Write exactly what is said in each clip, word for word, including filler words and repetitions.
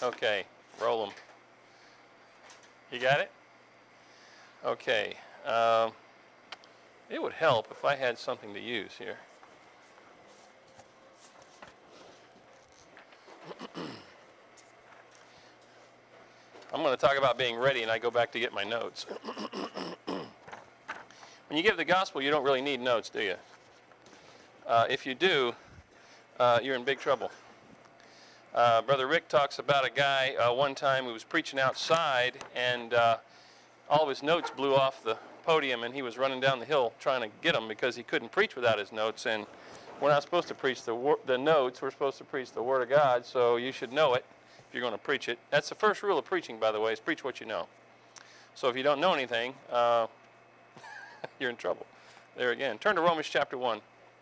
Okay, roll them. You got it? Okay. Um, it would help if I had something to use here. I'm going to talk about being ready, and I go back to get my notes. When you give the gospel, you don't really need notes, do you? Uh, if you do, uh, you're in big trouble. Uh, Brother Rick talks about a guy uh, one time who was preaching outside, and uh, all of his notes blew off the podium, and he was running down the hill trying to get them because he couldn't preach without his notes. And we're not supposed to preach the, wor the notes. We're supposed to preach the Word of God, so you should know it if you're going to preach it. That's the first rule of preaching, by the way, is preach what you know. So if you don't know anything, uh, you're in trouble. There again. Turn to Romans chapter one.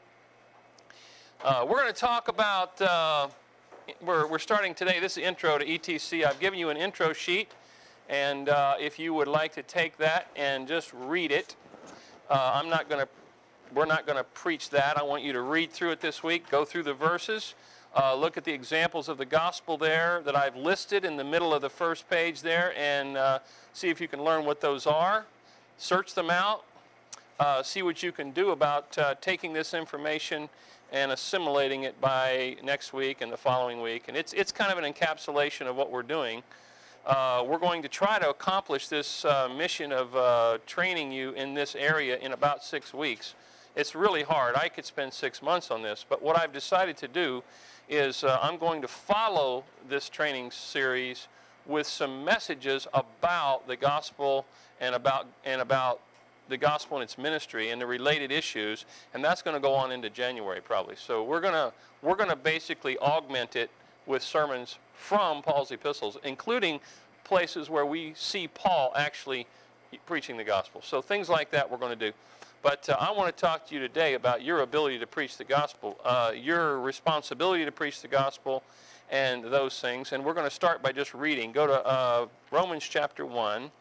Uh, we're going to talk about, uh, we're, we're starting today, this is the intro to E T C. I've given you an intro sheet, and uh, if you would like to take that and just read it, uh, I'm not going to, we're not going to preach that. I want you to read through it this week, go through the verses, uh, look at the examples of the gospel there that I've listed in the middle of the first page there, and uh, see if you can learn what those are. Search them out. Uh, see what you can do about uh, taking this information and assimilating it by next week and the following week. And it's, it's kind of an encapsulation of what we're doing. Uh, we're going to try to accomplish this uh, mission of uh, training you in this area in about six weeks. It's really hard. I could spend six months on this, but what I've decided to do is uh, I'm going to follow this training series with some messages about the gospel and about, and about the gospel and its ministry and the related issues, and that's going to go on into January probably. So we're going to we're going to basically augment it with sermons from Paul's epistles, including places where we see Paul actually preaching the gospel. So things like that we're going to do. But uh, I want to talk to you today about your ability to preach the gospel, uh, your responsibility to preach the gospel, and those things. And we're going to start by just reading. Go to uh, Romans chapter one.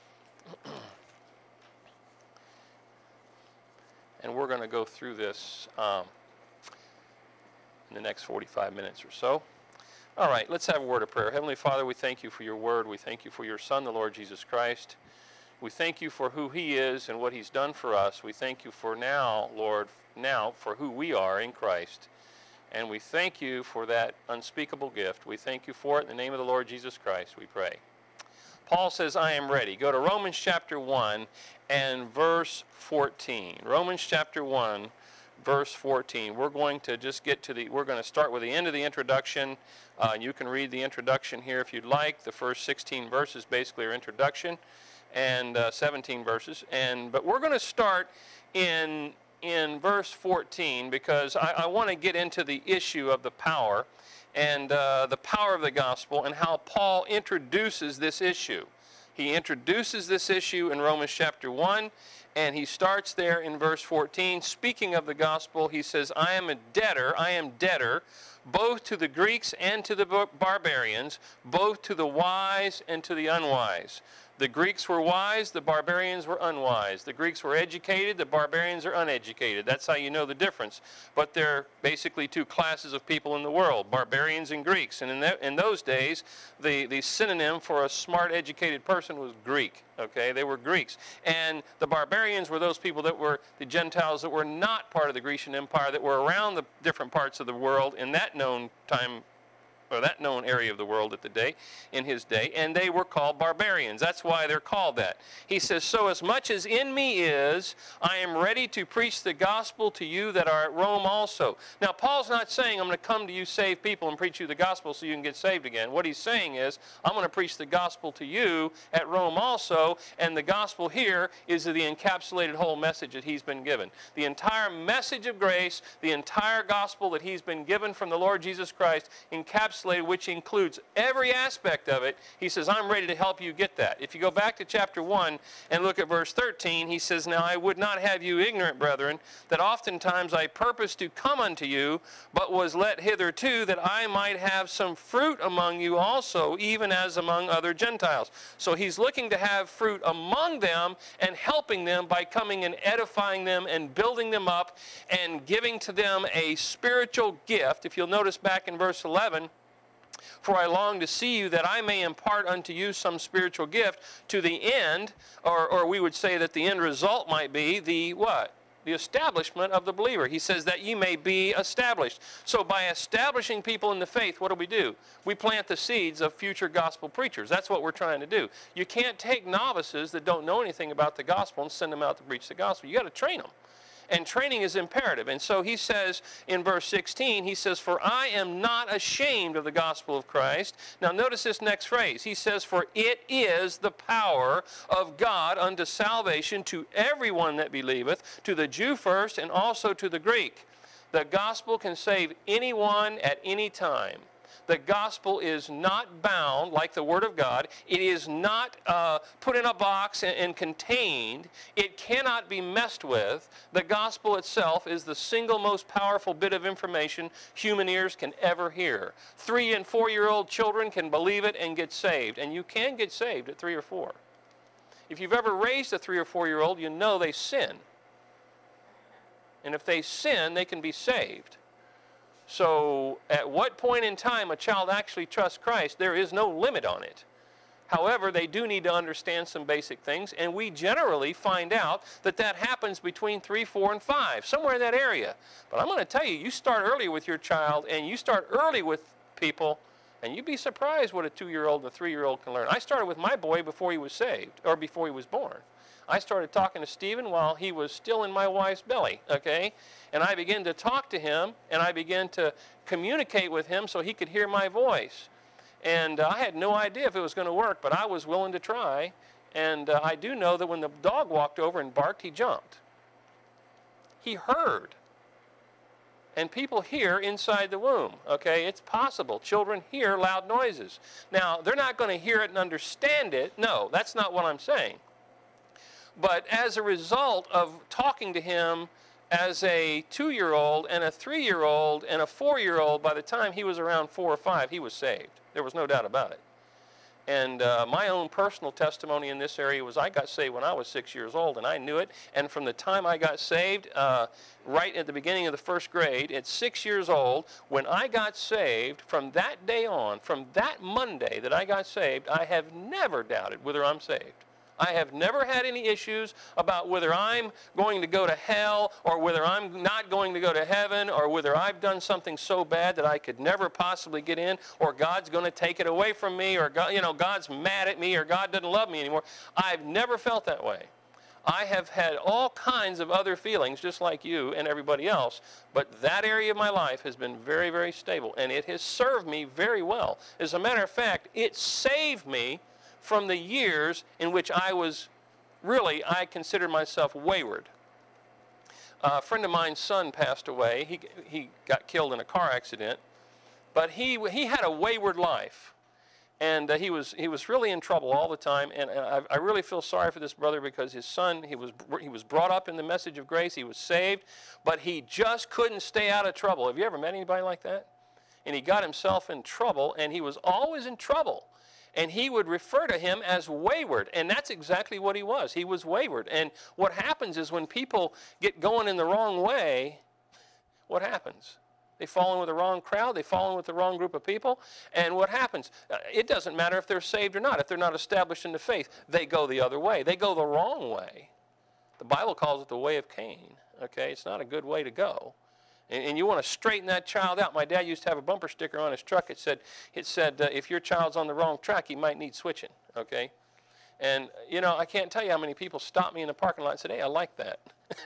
And we're going to go through this um, in the next forty-five minutes or so. All right, let's have a word of prayer. Heavenly Father, we thank you for your word. We thank you for your Son, the Lord Jesus Christ. We thank you for who he is and what he's done for us. We thank you for now, Lord, now for who we are in Christ. And we thank you for that unspeakable gift. We thank you for it in the name of the Lord Jesus Christ, we pray. Paul says, I am ready. Go to Romans chapter one and verse fourteen. Romans chapter one, verse fourteen. We're going to just get to the, we're going to start with the end of the introduction. Uh, you can read the introduction here if you'd like. The first sixteen verses basically are introduction, and uh, seventeen verses. And but we're going to start in, in verse fourteen because I, I want to get into the issue of the power and uh, the power of the gospel and how Paul introduces this issue. He introduces this issue in Romans chapter one, and he starts there in verse fourteen. Speaking of the gospel, he says, I am a debtor, I am debtor, both to the Greeks and to the barbarians, both to the wise and to the unwise. The Greeks were wise, the barbarians were unwise. The Greeks were educated, the barbarians are uneducated. That's how you know the difference. But they're basically two classes of people in the world, barbarians and Greeks. And in, that, in those days, the, the synonym for a smart, educated person was Greek. Okay, they were Greeks. And the barbarians were those people that were the Gentiles that were not part of the Grecian Empire, that were around the different parts of the world in that known time, or that known area of the world at the day, in his day, and they were called barbarians. That's why they're called that. He says, so as much as in me is, I am ready to preach the gospel to you that are at Rome also. Now, Paul's not saying, I'm going to come to you, save people, and preach you the gospel so you can get saved again. What he's saying is, I'm going to preach the gospel to you at Rome also, and the gospel here is the encapsulated whole message that he's been given. The entire message of grace, the entire gospel that he's been given from the Lord Jesus Christ, encapsulated, which includes every aspect of it. He says, I'm ready to help you get that. If you go back to chapter one and look at verse thirteen, he says, now I would not have you ignorant, brethren, that oftentimes I purposed to come unto you, but was let hitherto that I might have some fruit among you also, even as among other Gentiles. So he's looking to have fruit among them and helping them by coming and edifying them and building them up and giving to them a spiritual gift. If you'll notice back in verse eleven, For I long to see you, that I may impart unto you some spiritual gift, to the end, or, or we would say that the end result might be the what? The establishment of the believer. He says that ye may be established. So by establishing people in the faith, what do we do? We plant the seeds of future gospel preachers. That's what we're trying to do. You can't take novices that don't know anything about the gospel and send them out to preach the gospel. You got to train them. And training is imperative. And so he says in verse sixteen, he says, for I am not ashamed of the gospel of Christ. Now notice this next phrase. He says, for it is the power of God unto salvation to everyone that believeth, to the Jew first and also to the Greek. The gospel can save anyone at any time. The gospel is not bound like the Word of God. It is not uh, put in a box and, and contained. It cannot be messed with. The gospel itself is the single most powerful bit of information human ears can ever hear. Three and four-year-old children can believe it and get saved. And you can get saved at three or four. If you've ever raised a three or four-year-old, you know they sin. And if they sin, they can be saved. So at what point in time a child actually trusts Christ, there is no limit on it. However, they do need to understand some basic things, and we generally find out that that happens between three, four, and five, somewhere in that area. But I'm going to tell you, you start early with your child, and you start early with people, and you'd be surprised what a two-year-old and a three-year-old can learn. I started with my boy before he was saved, or before he was born. I started talking to Stephen while he was still in my wife's belly, okay? And I began to talk to him, and I began to communicate with him so he could hear my voice. And uh, I had no idea if it was going to work, but I was willing to try. And uh, I do know that when the dog walked over and barked, he jumped. He heard. And people hear inside the womb, okay? It's possible. Children hear loud noises. Now, they're not going to hear it and understand it. No, that's not what I'm saying. But as a result of talking to him as a two-year-old and a three-year-old and a four-year-old, by the time he was around four or five, he was saved. There was no doubt about it. And uh, my own personal testimony in this area was I got saved when I was six years old, and I knew it. And from the time I got saved, uh, right at the beginning of the first grade, at six years old, when I got saved, from that day on, from that Monday that I got saved, I have never doubted whether I'm saved. I have never had any issues about whether I'm going to go to hell or whether I'm not going to go to heaven or whether I've done something so bad that I could never possibly get in or God's going to take it away from me or God, you know, God's mad at me or God doesn't love me anymore. I've never felt that way. I have had all kinds of other feelings just like you and everybody else, but that area of my life has been very, very stable and it has served me very well. As a matter of fact, it saved me from the years in which I was, really, I considered myself wayward. Uh, a friend of mine's son passed away. He, he got killed in a car accident, but he, he had a wayward life. And uh, he, was, he was really in trouble all the time, and, and I, I really feel sorry for this brother because his son, he was, he was brought up in the message of grace, he was saved, but he just couldn't stay out of trouble. Have you ever met anybody like that? And he got himself in trouble, and he was always in trouble. And he would refer to him as wayward, and that's exactly what he was. He was wayward. And what happens is when people get going in the wrong way, what happens? They fall in with the wrong crowd, they fall in with the wrong group of people, and what happens? It doesn't matter if they're saved or not. If they're not established in the faith, they go the other way. They go the wrong way. The Bible calls it the way of Cain, okay? It's not a good way to go. And you want to straighten that child out. My dad used to have a bumper sticker on his truck. It said, it said uh, if your child's on the wrong track, he might need switching, okay? And, you know, I can't tell you how many people stopped me in the parking lot and said, hey, I like that.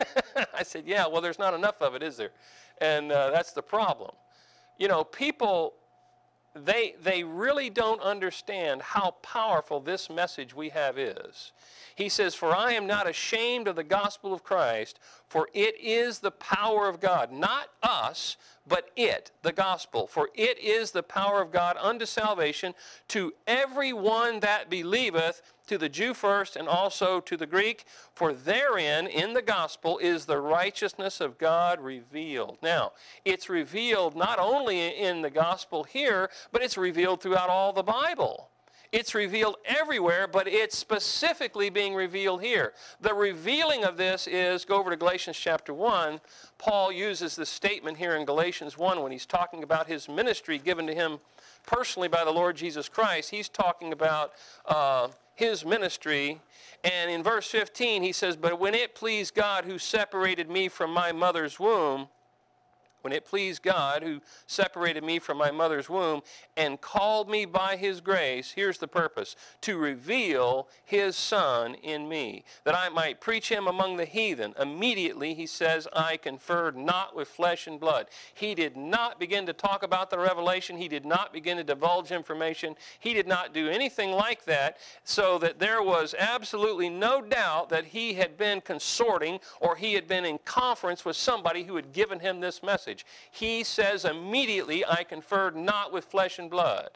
I said, yeah, well, there's not enough of it, is there? And uh, that's the problem. You know, people, they, they really don't understand how powerful this message we have is. He says, for I am not ashamed of the gospel of Christ, for it is the power of God. Not us, but it, the gospel. For it is the power of God unto salvation to everyone that believeth, to the Jew first and also to the Greek. For therein, in the gospel, is the righteousness of God revealed. Now, it's revealed not only in the gospel here, but it's revealed throughout all the Bible. It's revealed everywhere, but it's specifically being revealed here. The revealing of this is, go over to Galatians chapter one. Paul uses this statement here in Galatians one when he's talking about his ministry given to him personally by the Lord Jesus Christ. He's talking about uh, his ministry. And in verse fifteen, he says, "But when it pleased God who separated me from my mother's womb, when it pleased God who separated me from my mother's womb and called me by his grace," here's the purpose, "to reveal his Son in me, that I might preach him among the heathen." Immediately, he says, "I conferred not with flesh and blood." He did not begin to talk about the revelation. He did not begin to divulge information. He did not do anything like that, so that there was absolutely no doubt that he had been consorting or he had been in conference with somebody who had given him this message. He says immediately, "I conferred not with flesh and blood."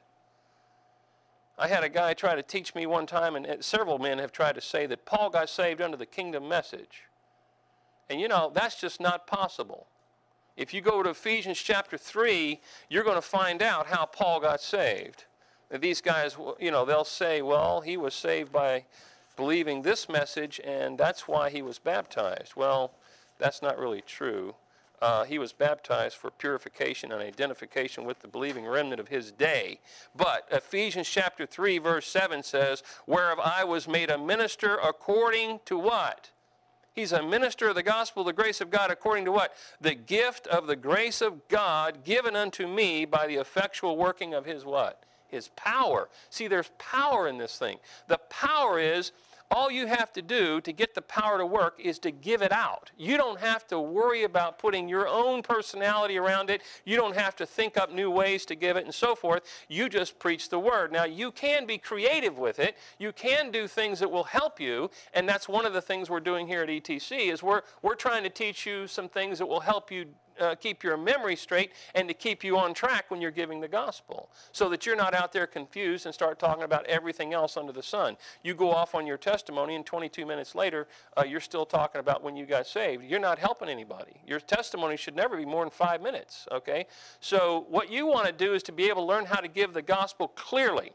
I had a guy try to teach me one time, and several men have tried to say that Paul got saved under the kingdom message. And you know, that's just not possible. If you go to Ephesians chapter three, you're going to find out how Paul got saved. These guys, you know, they'll say, well, he was saved by believing this message, and that's why he was baptized. Well, that's not really true. Uh, he was baptized for purification and identification with the believing remnant of his day. But Ephesians chapter three verse seven says, "Whereof I was made a minister according to" what? He's a minister of the gospel of the grace of God according to what? "The gift of the grace of God given unto me by the effectual working of his" what? His power. See, there's power in this thing. The power is, all you have to do to get the power to work is to give it out. You don't have to worry about putting your own personality around it. You don't have to think up new ways to give it and so forth. You just preach the word. Now, you can be creative with it. You can do things that will help you, and that's one of the things we're doing here at E T C is we're, we're trying to teach you some things that will help you Uh, keep your memory straight and to keep you on track when you're giving the gospel, so that you're not out there confused and start talking about everything else under the sun. You go off on your testimony and twenty-two minutes later uh, you're still talking about when you got saved. You're not helping anybody. Your testimony should never be more than five minutes, okay? So what you want to do is to be able to learn how to give the gospel clearly.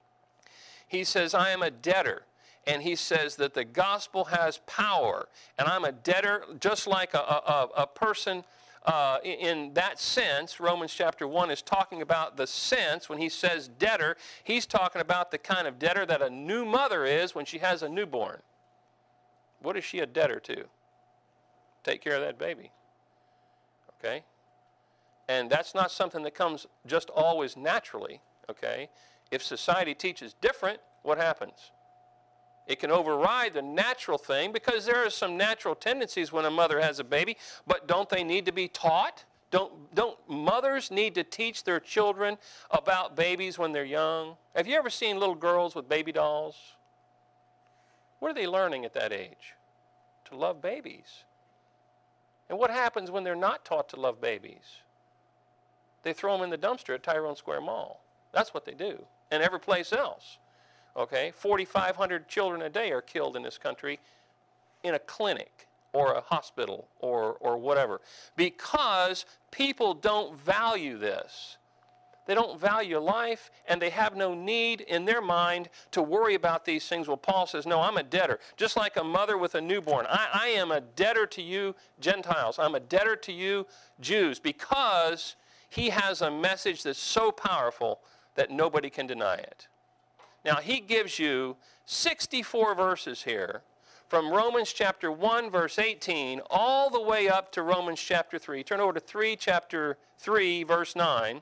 He says, "I am a debtor." And he says that the gospel has power, and I'm a debtor just like a, a, a person. Uh, in that sense, Romans chapter one is talking about the sense. When he says debtor, he's talking about the kind of debtor that a new mother is when she has a newborn. What is she a debtor to? Take care of that baby. Okay? And that's not something that comes just always naturally. Okay? If society teaches different, what happens? It can override the natural thing, because there are some natural tendencies when a mother has a baby, but don't they need to be taught? Don't, don't mothers need to teach their children about babies when they're young? Have you ever seen little girls with baby dolls? What are they learning at that age? To love babies. And what happens when they're not taught to love babies? They throw them in the dumpster at Tyrone Square Mall. That's what they do, and every place else. Okay, forty-five hundred children a day are killed in this country in a clinic or a hospital or, or whatever, because people don't value this. They don't value life, and they have no need in their mind to worry about these things. Well, Paul says, no, I'm a debtor. Just like a mother with a newborn. I, I am a debtor to you Gentiles. I'm a debtor to you Jews, because he has a message that's so powerful that nobody can deny it. Now, he gives you sixty-four verses here, from Romans chapter one, verse eighteen, all the way up to Romans chapter three. Turn over to three, chapter three, verse nine.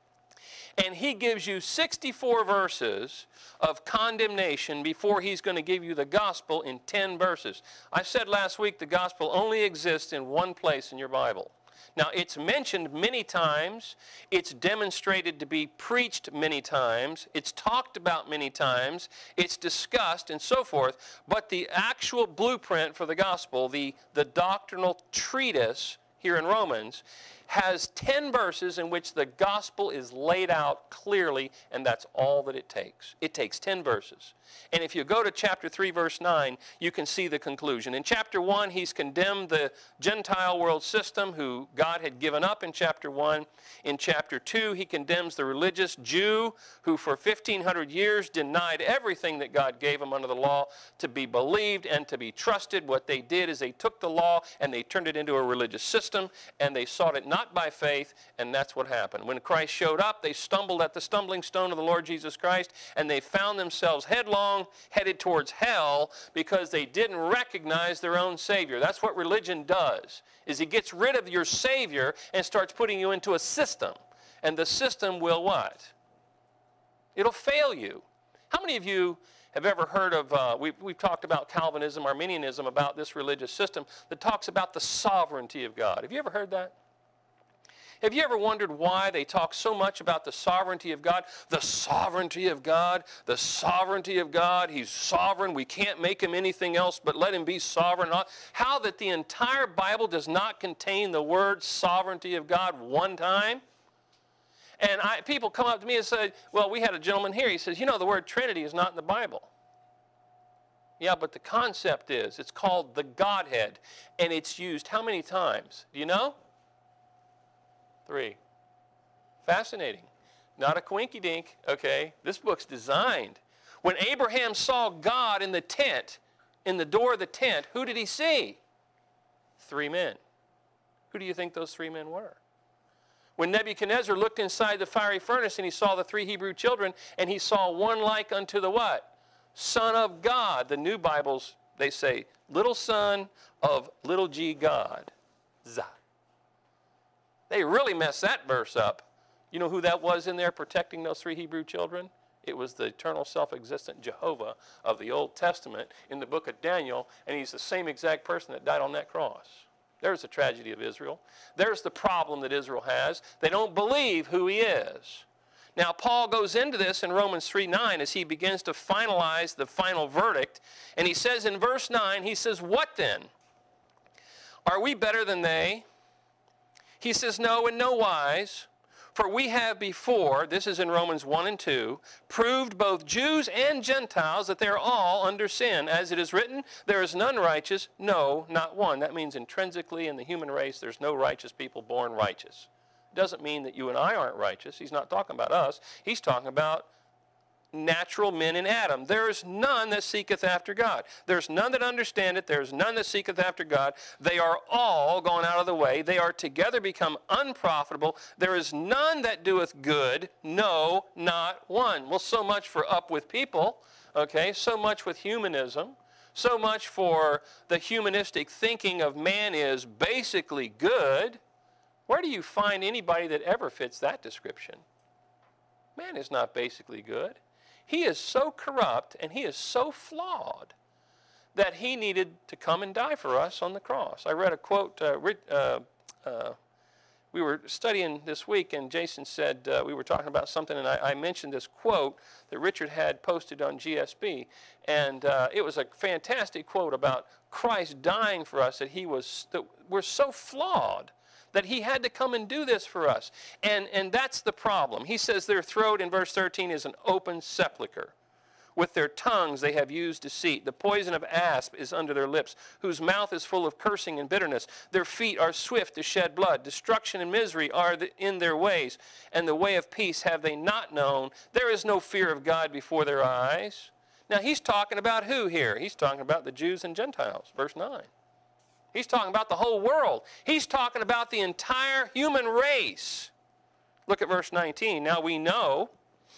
And he gives you sixty-four verses of condemnation before he's going to give you the gospel in ten verses. I said last week the gospel only exists in one place in your Bible. Now, it's mentioned many times, it's demonstrated to be preached many times, it's talked about many times, it's discussed and so forth, but the actual blueprint for the gospel, the, the doctrinal treatise here in Romans, has ten verses in which the gospel is laid out clearly, and that's all that it takes. It takes ten verses. And if you go to chapter three, verse nine, you can see the conclusion. In chapter one, he's condemned the Gentile world system who God had given up in chapter one. In chapter two, he condemns the religious Jew who for fifteen hundred years denied everything that God gave him under the law to be believed and to be trusted. What they did is they took the law and they turned it into a religious system, and they sought it not by faith, and that's what happened. When Christ showed up, they stumbled at the stumbling stone of the Lord Jesus Christ, and they found themselves headlong, headed towards hell because they didn't recognize their own Savior. That's what religion does, is it gets rid of your Savior and starts putting you into a system. And the system will what? It'll fail you. How many of you have ever heard of, uh, we've, we've talked about Calvinism, Arminianism, about this religious system that talks about the sovereignty of God. Have you ever heard that? Have you ever wondered why they talk so much about the sovereignty of God? The sovereignty of God, the sovereignty of God. He's sovereign. We can't make him anything else but let him be sovereign. How that the entire Bible does not contain the word sovereignty of God one time? And I, people come up to me and say, well, we had a gentleman here. He says, you know, the word Trinity is not in the Bible. Yeah, but the concept is, it's called the Godhead. And it's used how many times? Do you know? Three. Fascinating. Not a quinky-dink, okay? This book's designed. When Abraham saw God in the tent, in the door of the tent, who did he see? Three men. Who do you think those three men were? When Nebuchadnezzar looked inside the fiery furnace and he saw the three Hebrew children, and he saw one like unto the what? Son of God. The new Bibles, they say, little son of little g God. Zah. They really messed that verse up. You know who that was in there protecting those three Hebrew children? It was the eternal self-existent Jehovah of the Old Testament in the book of Daniel, and he's the same exact person that died on that cross. There's the tragedy of Israel. There's the problem that Israel has. They don't believe who he is. Now, Paul goes into this in Romans three nine as he begins to finalize the final verdict. And he says in verse nine, he says, what then? Are we better than they? He says, no, in no wise. For we have before, this is in Romans one and two, proved both Jews and Gentiles that they are all under sin. As it is written, there is none righteous, no, not one. That means intrinsically in the human race, there's no righteous people born righteous. It doesn't mean that you and I aren't righteous. He's not talking about us. He's talking about natural men in Adam. There is none that seeketh after God. There's none that understandeth. There's none that seeketh after God. They are all gone out of the way. They are together become unprofitable. There is none that doeth good. No, not one. Well, so much for up with people. Okay, so much with humanism. So much for the humanistic thinking of man is basically good. Where do you find anybody that ever fits that description? Man is not basically good. He is so corrupt and he is so flawed that he needed to come and die for us on the cross. I read a quote, uh, uh, uh, we were studying this week, and Jason said, uh, we were talking about something, and I, I mentioned this quote that Richard had posted on G S B, and uh, it was a fantastic quote about Christ dying for us, that he was, that we're so flawed that he had to come and do this for us. And, and that's the problem. He says their throat in verse thirteen is an open sepulcher. With their tongues they have used deceit. The poison of asp is under their lips, whose mouth is full of cursing and bitterness. Their feet are swift to shed blood. Destruction and misery are in their ways, and the way of peace have they not known. There is no fear of God before their eyes. Now he's talking about who here? He's talking about the Jews and Gentiles, verse nine. He's talking about the whole world. He's talking about the entire human race. Look at verse nineteen. Now we know,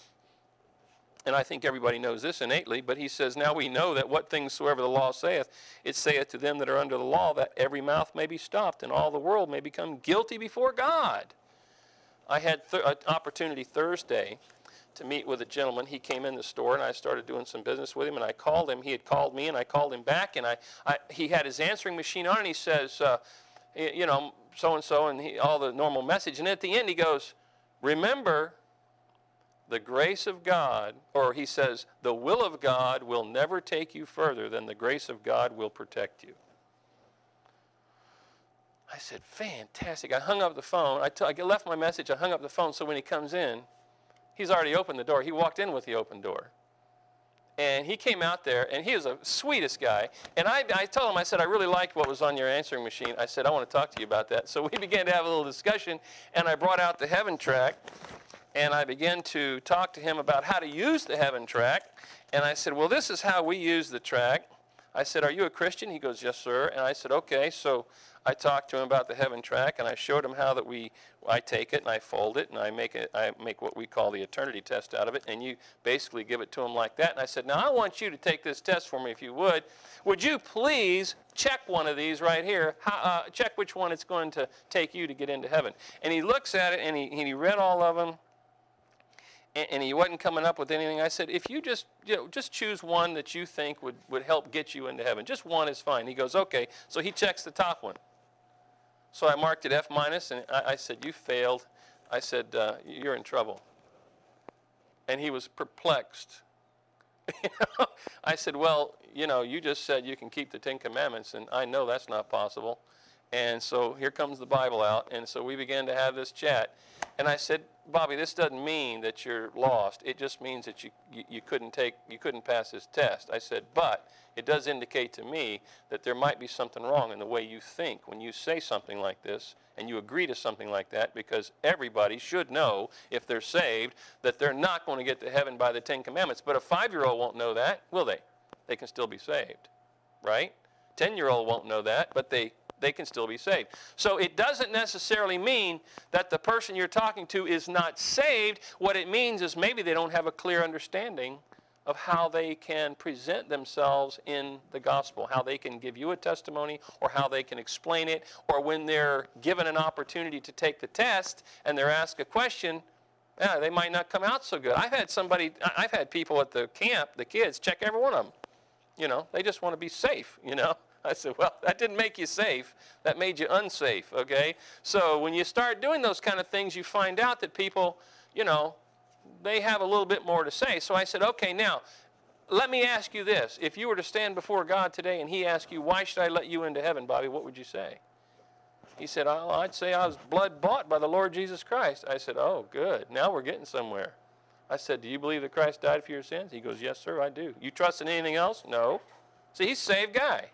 and I think everybody knows this innately, but he says, now we know that what things soever the law saith, it saith to them that are under the law, that every mouth may be stopped, and all the world may become guilty before God. I had th- an opportunity Thursday to meet with a gentleman. He came in the store, and I started doing some business with him, and I called him. He had called me, and I called him back, and I, I he had his answering machine on, and he says, uh, you know, so-and-so, and he, all the normal message. And at the end, he goes, remember, the grace of God, or he says, the will of God will never take you further than the grace of God will protect you. I said, fantastic. I hung up the phone. I, t- I left my message. I hung up the phone so when he comes in, he's already opened the door. He walked in with the open door. And he came out there, and he was the sweetest guy. And I, I told him, I said, I really liked what was on your answering machine. I said, I want to talk to you about that. So we began to have a little discussion, and I brought out the Heaven Track, and I began to talk to him about how to use the Heaven Track. And I said, well, this is how we use the track. I said, are you a Christian? He goes, yes, sir. And I said, okay. So I talked to him about the Heaven Track, and I showed him how that we, I take it and I fold it, and I make it, I make what we call the eternity test out of it, and you basically give it to him like that. And I said, now I want you to take this test for me if you would. Would you please check one of these right here? How, uh, check which one it's going to take you to get into heaven. And he looks at it, and he, and he read all of them, and, and he wasn't coming up with anything. I said, if you just, you know, just choose one that you think would, would help get you into heaven. Just one is fine. He goes, okay. So he checks the top one. So I marked it F minus, and I, I said, you failed. I said, uh, you're in trouble. And he was perplexed. You know? I said, well, you know, you just said you can keep the Ten Commandments, and I know that's not possible. And so here comes the Bible out, and so we began to have this chat. And I said, Bobby, this doesn't mean that you're lost. It just means that you, you, you couldn't take, you couldn't pass this test. I said, but it does indicate to me that there might be something wrong in the way you think when you say something like this and you agree to something like that, because everybody should know, if they're saved, that they're not going to get to heaven by the Ten Commandments. But a five-year-old won't know that, will they? They can still be saved, right? Ten-year-old won't know that, but they they can still be saved. So it doesn't necessarily mean that the person you're talking to is not saved. What it means is maybe they don't have a clear understanding of how they can present themselves in the gospel, how they can give you a testimony, or how they can explain it, or when they're given an opportunity to take the test and they're asked a question, yeah, they might not come out so good. I've had somebody, I've had people at the camp, the kids, check every one of them. You know, they just want to be safe, you know. I said, well, that didn't make you safe. That made you unsafe, okay? So when you start doing those kind of things, you find out that people, you know, they have a little bit more to say. So I said, okay, now, let me ask you this. If you were to stand before God today and he asked you, why should I let you into heaven, Bobby, what would you say? He said, oh, I'd say I was blood bought by the Lord Jesus Christ. I said, oh, good. Now we're getting somewhere. I said, do you believe that Christ died for your sins? He goes, yes, sir, I do. You trust in anything else? No. See, he's a saved guy.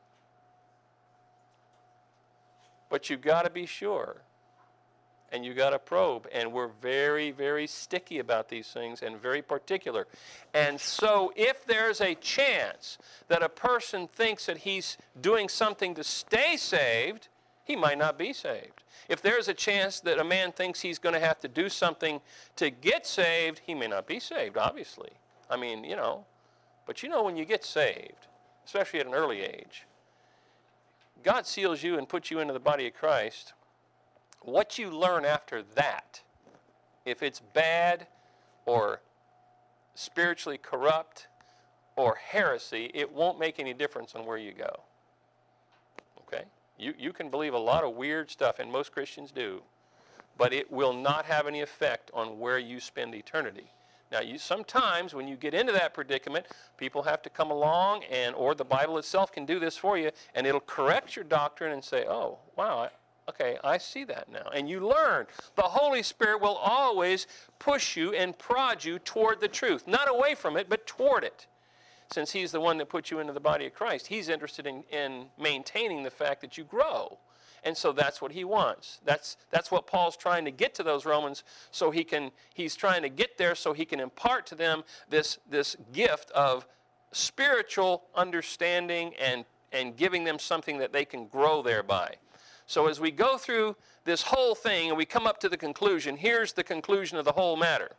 But you've got to be sure, and you've got to probe, and we're very, very sticky about these things and very particular. And so if there's a chance that a person thinks that he's doing something to stay saved, he might not be saved. If there's a chance that a man thinks he's going to have to do something to get saved, he may not be saved, obviously. I mean, you know, but you know when you get saved, especially at an early age, God seals you and puts you into the body of Christ. What you learn after that, if it's bad or spiritually corrupt or heresy, it won't make any difference on where you go. Okay? You, you can believe a lot of weird stuff, and most Christians do, but it will not have any effect on where you spend eternity. Now, you, sometimes when you get into that predicament, people have to come along, and or the Bible itself can do this for you, and it'll correct your doctrine and say, oh, wow, I, okay, I see that now. And you learn. The Holy Spirit will always push you and prod you toward the truth. Not away from it, but toward it. Since he's the one that put you into the body of Christ, he's interested in, in maintaining the fact that you grow. And so that's what he wants. That's, that's what Paul's trying to get to those Romans, so he can, he's trying to get there so he can impart to them this, this gift of spiritual understanding and, and giving them something that they can grow thereby. So as we go through this whole thing and we come up to the conclusion, here's the conclusion of the whole matter.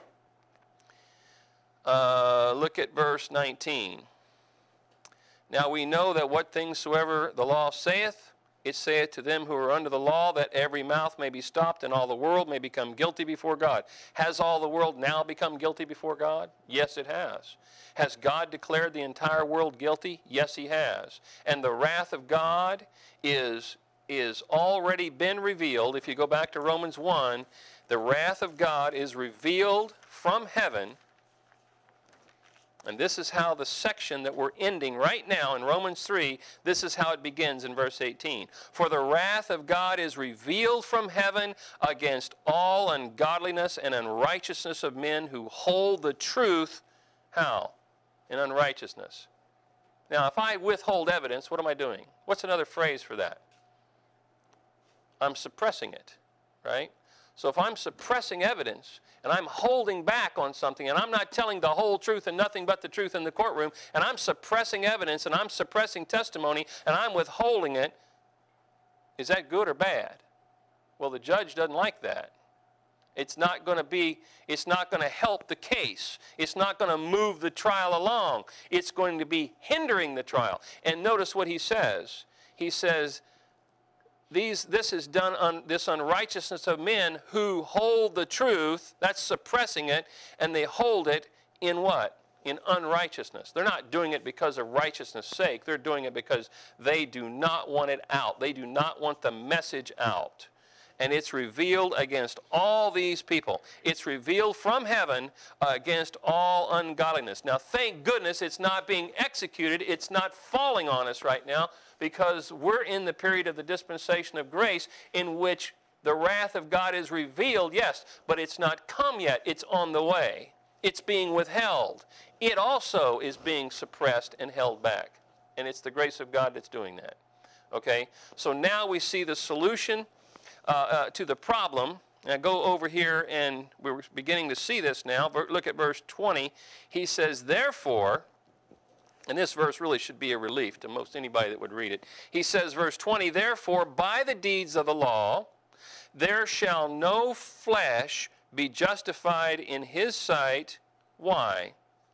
Uh, look at verse nineteen. Now we know that what things soever the law saith, it saith to them who are under the law, that every mouth may be stopped and all the world may become guilty before God. Has all the world now become guilty before God? Yes, it has. Has God declared the entire world guilty? Yes, he has. And the wrath of God is, is already been revealed. If you go back to Romans one, the wrath of God is revealed from heaven And this is how the section that we're ending right now in Romans three, this is how it begins in verse eighteen. For the wrath of God is revealed from heaven against all ungodliness and unrighteousness of men who hold the truth, how? In unrighteousness. Now, if I withhold evidence, what am I doing? What's another phrase for that? I'm suppressing it, right? So if I'm suppressing evidence, and I'm holding back on something, and I'm not telling the whole truth and nothing but the truth in the courtroom, and I'm suppressing evidence, and I'm suppressing testimony, and I'm withholding it, is that good or bad? Well, the judge doesn't like that. It's not going to be, it's not going to help the case. It's not going to move the trial along. It's going to be hindering the trial. And notice what he says. He says, These, this is done on this unrighteousness of men who hold the truth, that's suppressing it, and they hold it in what? In unrighteousness. They're not doing it because of righteousness' sake. They're doing it because they do not want it out. They do not want the message out. And it's revealed against all these people. It's revealed from heaven uh, against all ungodliness. Now, thank goodness it's not being executed. It's not falling on us right now, because we're in the period of the dispensation of grace in which the wrath of God is revealed, yes, but it's not come yet. It's on the way. It's being withheld. It also is being suppressed and held back. And it's the grace of God that's doing that. Okay? So now we see the solution uh, uh, to the problem. Now go over here, and we're beginning to see this now. Look at verse twenty. He says, therefore, and this verse really should be a relief to most anybody that would read it. He says, verse twenty, therefore, by the deeds of the law, there shall no flesh be justified in his sight. Why?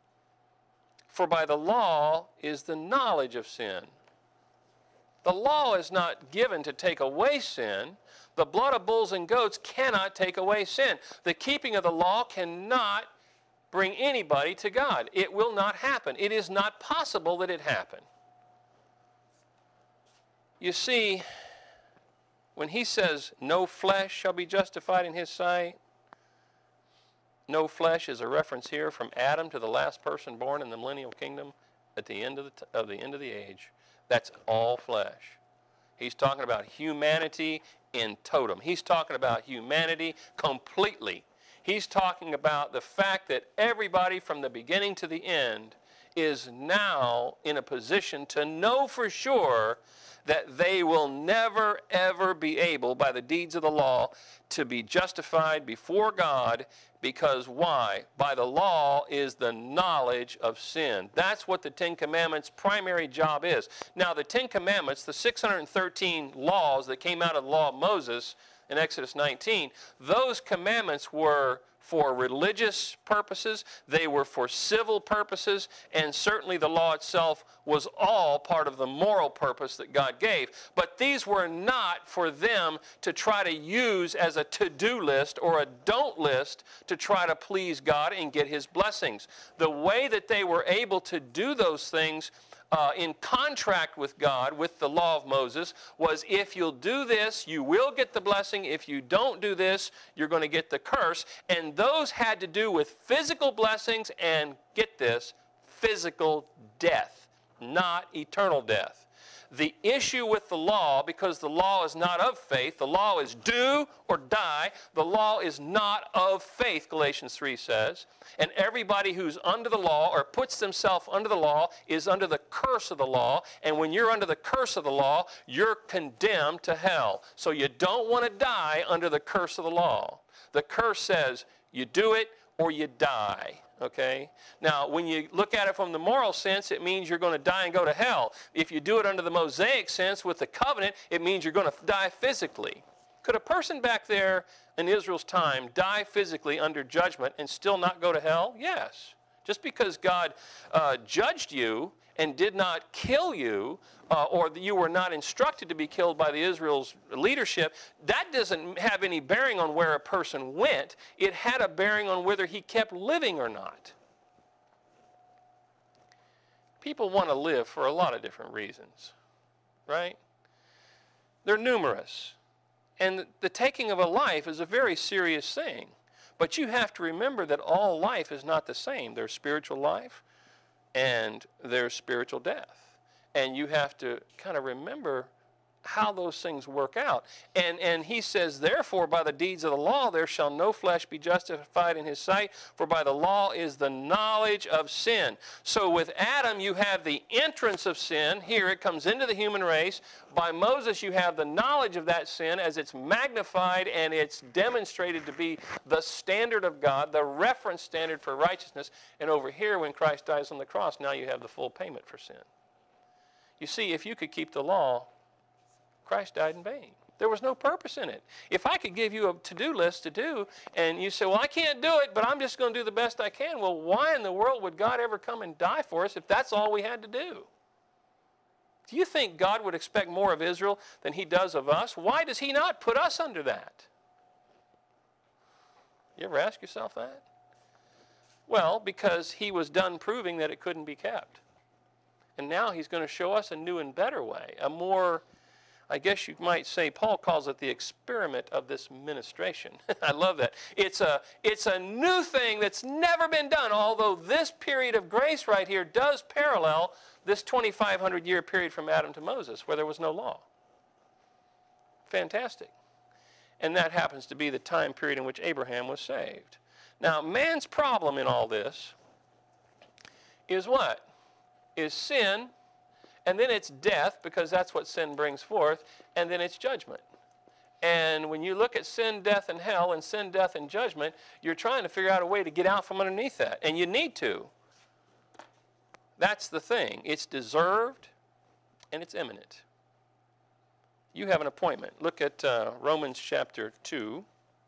For by the law is the knowledge of sin. The law is not given to take away sin. The blood of bulls and goats cannot take away sin. The keeping of the law cannot bring anybody to God. It will not happen. It is not possible that it happen. You see, when he says, no flesh shall be justified in his sight, no flesh is a reference here from Adam to the last person born in the millennial kingdom at the end of the, t- of the end of the age. That's all flesh. He's talking about humanity in totem. He's talking about humanity completely. He's talking about the fact that everybody from the beginning to the end is now in a position to know for sure that they will never, ever be able, by the deeds of the law, to be justified before God. Because why? By the law is the knowledge of sin. That's what the Ten Commandments' primary job is. Now, the Ten Commandments, the six hundred thirteen laws that came out of the law of Moses in Exodus nineteen, those commandments were for religious purposes, they were for civil purposes, and certainly the law itself was all part of the moral purpose that God gave. But these were not for them to try to use as a to-do list or a don't list to try to please God and get his blessings. The way that they were able to do those things Uh, in contract with God, with the law of Moses, was if you'll do this, you will get the blessing. If you don't do this, you're going to get the curse. And those had to do with physical blessings and, get this, physical death, not eternal death. The issue with the law, because the law is not of faith, the law is do or die. The law is not of faith, Galatians three says. And everybody who's under the law or puts themselves under the law is under the curse of the law. And when you're under the curse of the law, you're condemned to hell. So you don't want to die under the curse of the law. The curse says you do it or you die. Okay? Now, when you look at it from the moral sense, it means you're going to die and go to hell. If you do it under the Mosaic sense with the covenant, it means you're going to die physically. Could a person back there in Israel's time die physically under judgment and still not go to hell? Yes. Just because God uh, judged you and did not kill you, uh, or you were not instructed to be killed by the Israel's leadership, that doesn't have any bearing on where a person went. It had a bearing on whether he kept living or not. People want to live for a lot of different reasons, right? They're numerous. And the taking of a life is a very serious thing. But you have to remember that all life is not the same. There's spiritual life, and there's spiritual death. And you have to kind of remember how those things work out. And, and he says, therefore, by the deeds of the law, there shall no flesh be justified in his sight, for by the law is the knowledge of sin. So with Adam, you have the entrance of sin. Here, it comes into the human race. By Moses, you have the knowledge of that sin as it's magnified and it's demonstrated to be the standard of God, the reference standard for righteousness. And over here, when Christ dies on the cross, now you have the full payment for sin. You see, if you could keep the law, Christ died in vain. There was no purpose in it. If I could give you a to-do list to do, and you say, well, I can't do it, but I'm just going to do the best I can. Well, why in the world would God ever come and die for us if that's all we had to do? Do you think God would expect more of Israel than he does of us? Why does he not put us under that? You ever ask yourself that? Well, because he was done proving that it couldn't be kept. And now he's going to show us a new and better way, a more, I guess you might say, Paul calls it the experiment of this ministration. I love that. It's a, it's a new thing that's never been done, although this period of grace right here does parallel this twenty-five hundred year period from Adam to Moses, where there was no law. Fantastic. And that happens to be the time period in which Abraham was saved. Now, man's problem in all this is what? Is sin, and then it's death, because that's what sin brings forth, and then it's judgment. And when you look at sin, death, and hell, and sin, death, and judgment, you're trying to figure out a way to get out from underneath that, and you need to. That's the thing. It's deserved, and it's imminent. You have an appointment. Look at uh, Romans chapter two.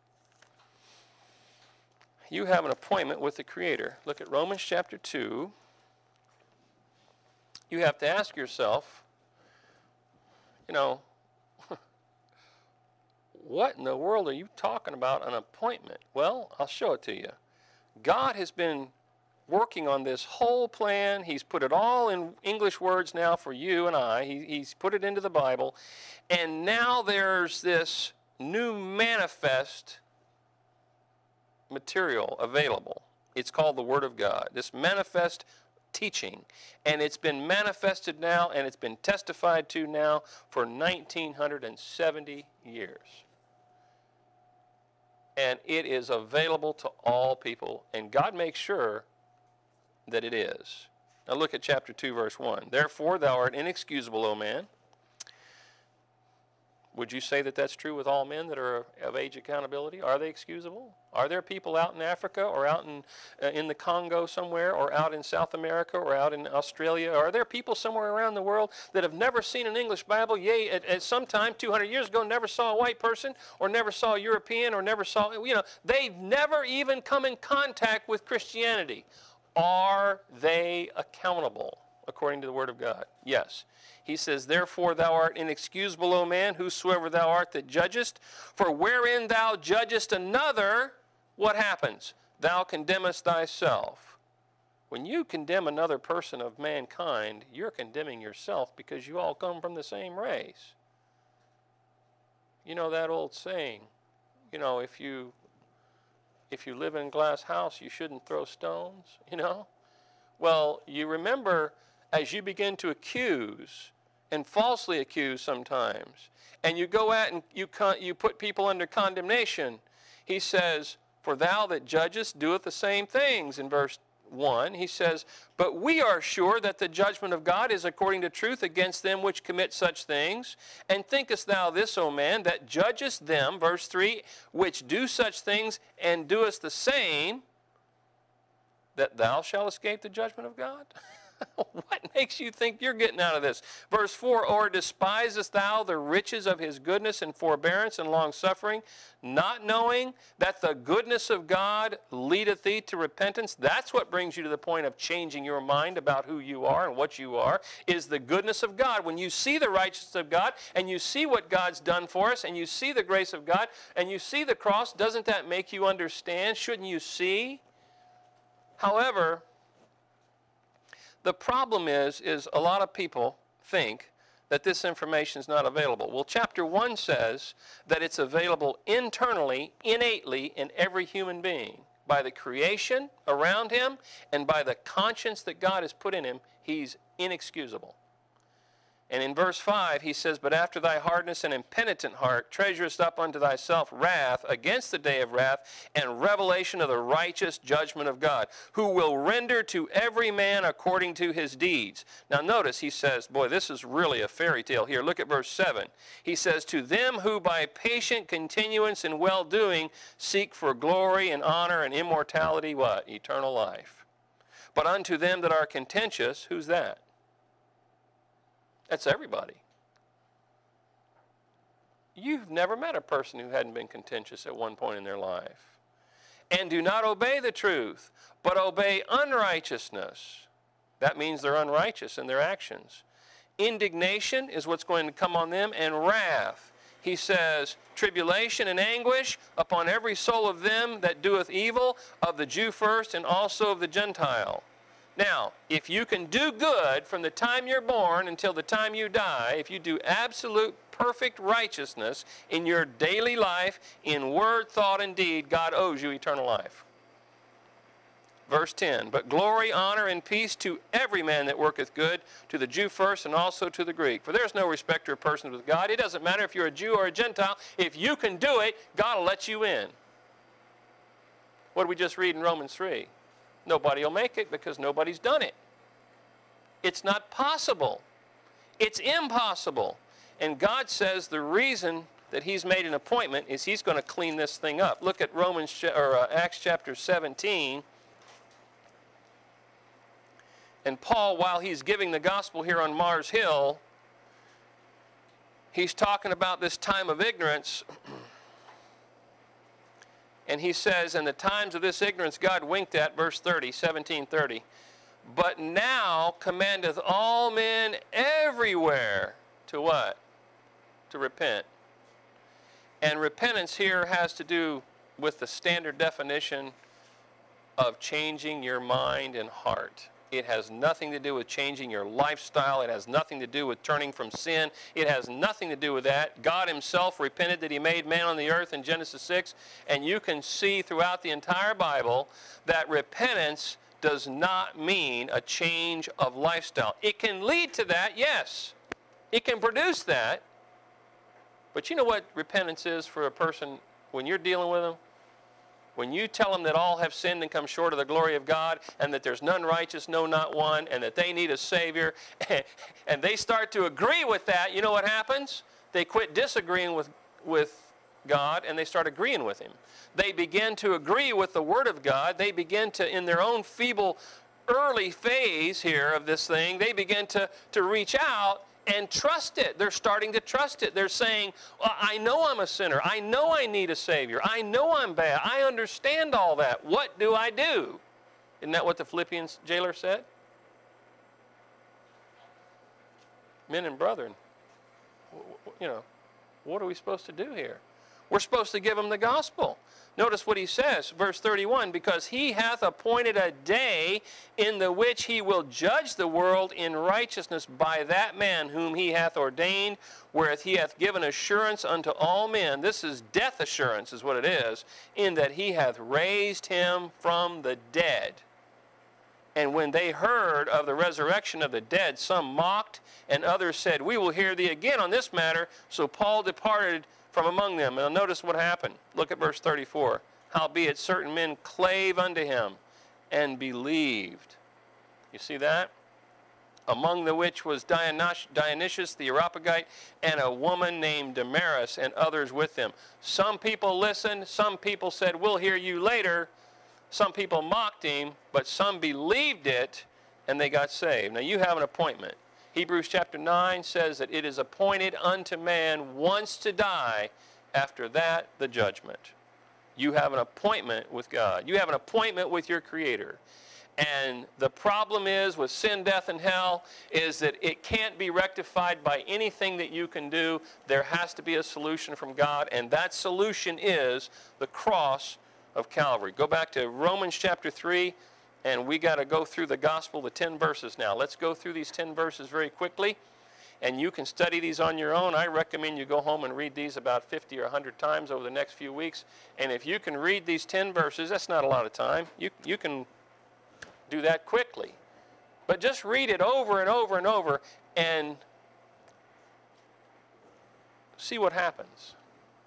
You have an appointment with the Creator. Look at Romans chapter two. You have to ask yourself, you know, what in the world are you talking about, an appointment? Well, I'll show it to you. God has been working on this whole plan. He's put it all in English words now for you and I. He, he's put it into the Bible. And now there's this new manifest material available. It's called the Word of God. This manifest teaching, and it's been manifested now, and it's been testified to now for nineteen seventy years, and it is available to all people, and God makes sure that it is. Now look at chapter two, verse one. Therefore thou art inexcusable, O man. Would you say that that's true with all men that are of age accountability? Are they excusable? Are there people out in Africa or out in, uh, in the Congo somewhere, or out in South America or out in Australia? Are there people somewhere around the world that have never seen an English Bible, yea, at, at some time two hundred years ago never saw a white person, or never saw a European, or never saw, you know, they've never even come in contact with Christianity. Are they accountable according to the Word of God? Yes. He says, therefore thou art inexcusable, O man, whosoever thou art that judgest. For wherein thou judgest another, what happens? Thou condemnest thyself. When you condemn another person of mankind, you're condemning yourself, because you all come from the same race. You know that old saying, you know, if you, if you live in a glass house, you shouldn't throw stones, you know? Well, you remember, as you begin to accuse, and falsely accuse sometimes, and you go out and you, con you put people under condemnation, he says, for thou that judgest doeth the same things. In verse one, he says, but we are sure that the judgment of God is according to truth against them which commit such things. And thinkest thou this, O man, that judgest them, verse three, which do such things, and doest the same, that thou shalt escape the judgment of God? What makes you think you're getting out of this? Verse four, or despisest thou the riches of his goodness and forbearance and long-suffering, not knowing that the goodness of God leadeth thee to repentance? That's what brings you to the point of changing your mind about who you are and what you are, is the goodness of God. When you see the righteousness of God, and you see what God's done for us, and you see the grace of God, and you see the cross, doesn't that make you understand? Shouldn't you see? However, the problem is, is a lot of people think that this information is not available. Well, chapter one says that it's available internally, innately, in every human being. by the creation around him, and by the conscience that God has put in him, he's inexcusable. And in verse five, he says, "But after thy hardness and impenitent heart, treasurest up unto thyself wrath against the day of wrath, and revelation of the righteous judgment of God, who will render to every man according to his deeds." Now notice, he says, boy, this is really a fairy tale here. Look at verse seven. He says, "To them who by patient continuance in well-doing seek for glory and honor and immortality," what? Eternal life. "But unto them that are contentious," who's that? That's everybody. You've never met a person who hadn't been contentious at one point in their life. "And do not obey the truth, but obey unrighteousness." That means they're unrighteous in their actions. "Indignation" is what's going to come on them, and wrath. He says, "Tribulation and anguish upon every soul of them that doeth evil, of the Jew first, and also of the Gentile." Now, if you can do good from the time you're born until the time you die, if you do absolute perfect righteousness in your daily life, in word, thought, and deed, God owes you eternal life. Verse ten, "But glory, honor, and peace to every man that worketh good, to the Jew first, and also to the Greek. For there is no respecter of persons with God." It doesn't matter if you're a Jew or a Gentile. If you can do it, God will let you in. What did we just read in Romans three? Nobody will make it because nobody's done it. It's not possible. It's impossible. And God says the reason that he's made an appointment is he's going to clean this thing up. Look at Romans or uh, Acts chapter seventeen. And Paul, while he's giving the gospel here on Mars Hill, he's talking about this time of ignorance. And he says, "In the times of this ignorance God winked at," verse thirty, seventeen thirty, "but now commandeth all men everywhere" to what? To repent. And repentance here has to do with the standard definition of changing your mind and heart. It has nothing to do with changing your lifestyle. It has nothing to do with turning from sin. It has nothing to do with that. God himself repented that he made man on the earth in Genesis six. And you can see throughout the entire Bible that repentance does not mean a change of lifestyle. It can lead to that, yes. It can produce that. But you know what repentance is for a person when you're dealing with them? When you tell them that all have sinned and come short of the glory of God, and that there's none righteous, no, not one, and that they need a Savior, and they start to agree with that, you know what happens? They quit disagreeing with, with God, and they start agreeing with him. They begin to agree with the Word of God. They begin to, in their own feeble early phase here of this thing, they begin to, to reach out and trust it. They're starting to trust it. They're saying, well, I know I'm a sinner. I know I need a Savior. I know I'm bad. I understand all that. What do I do? Isn't that what the Philippians jailer said? Men and brethren, you know, what are we supposed to do here? We're supposed to give them the gospel. Notice what he says, verse thirty-one, "Because he hath appointed a day in the which he will judge the world in righteousness by that man whom he hath ordained, wherewith he hath given assurance unto all men." This is death assurance is what it is, "in that he hath raised him from the dead." And when they heard of the resurrection of the dead, some mocked, and others said, "We will hear thee again on this matter." So Paul departed from among them. And notice what happened. Look at verse thirty-four. "Howbeit certain men clave unto him, and believed." You see that? "Among the which was Dionysius the Areopagite, and a woman named Damaris, and others with them." Some people listened. Some people said, "We'll hear you later." Some people mocked him, but some believed it, and they got saved. Now you have an appointment. Hebrews chapter nine says that it is appointed unto man once to die, after that the judgment. You have an appointment with God. You have an appointment with your Creator. And the problem is with sin, death, and hell is that it can't be rectified by anything that you can do. There has to be a solution from God, and that solution is the cross of Calvary. Go back to Romans chapter three. And we got to go through the gospel, the ten verses now. Let's go through these ten verses very quickly. and you can study these on your own. I recommend you go home and read these about fifty or one hundred times over the next few weeks. And if you can read these ten verses, that's not a lot of time. You, you can do that quickly. But just read it over and over and over and see what happens.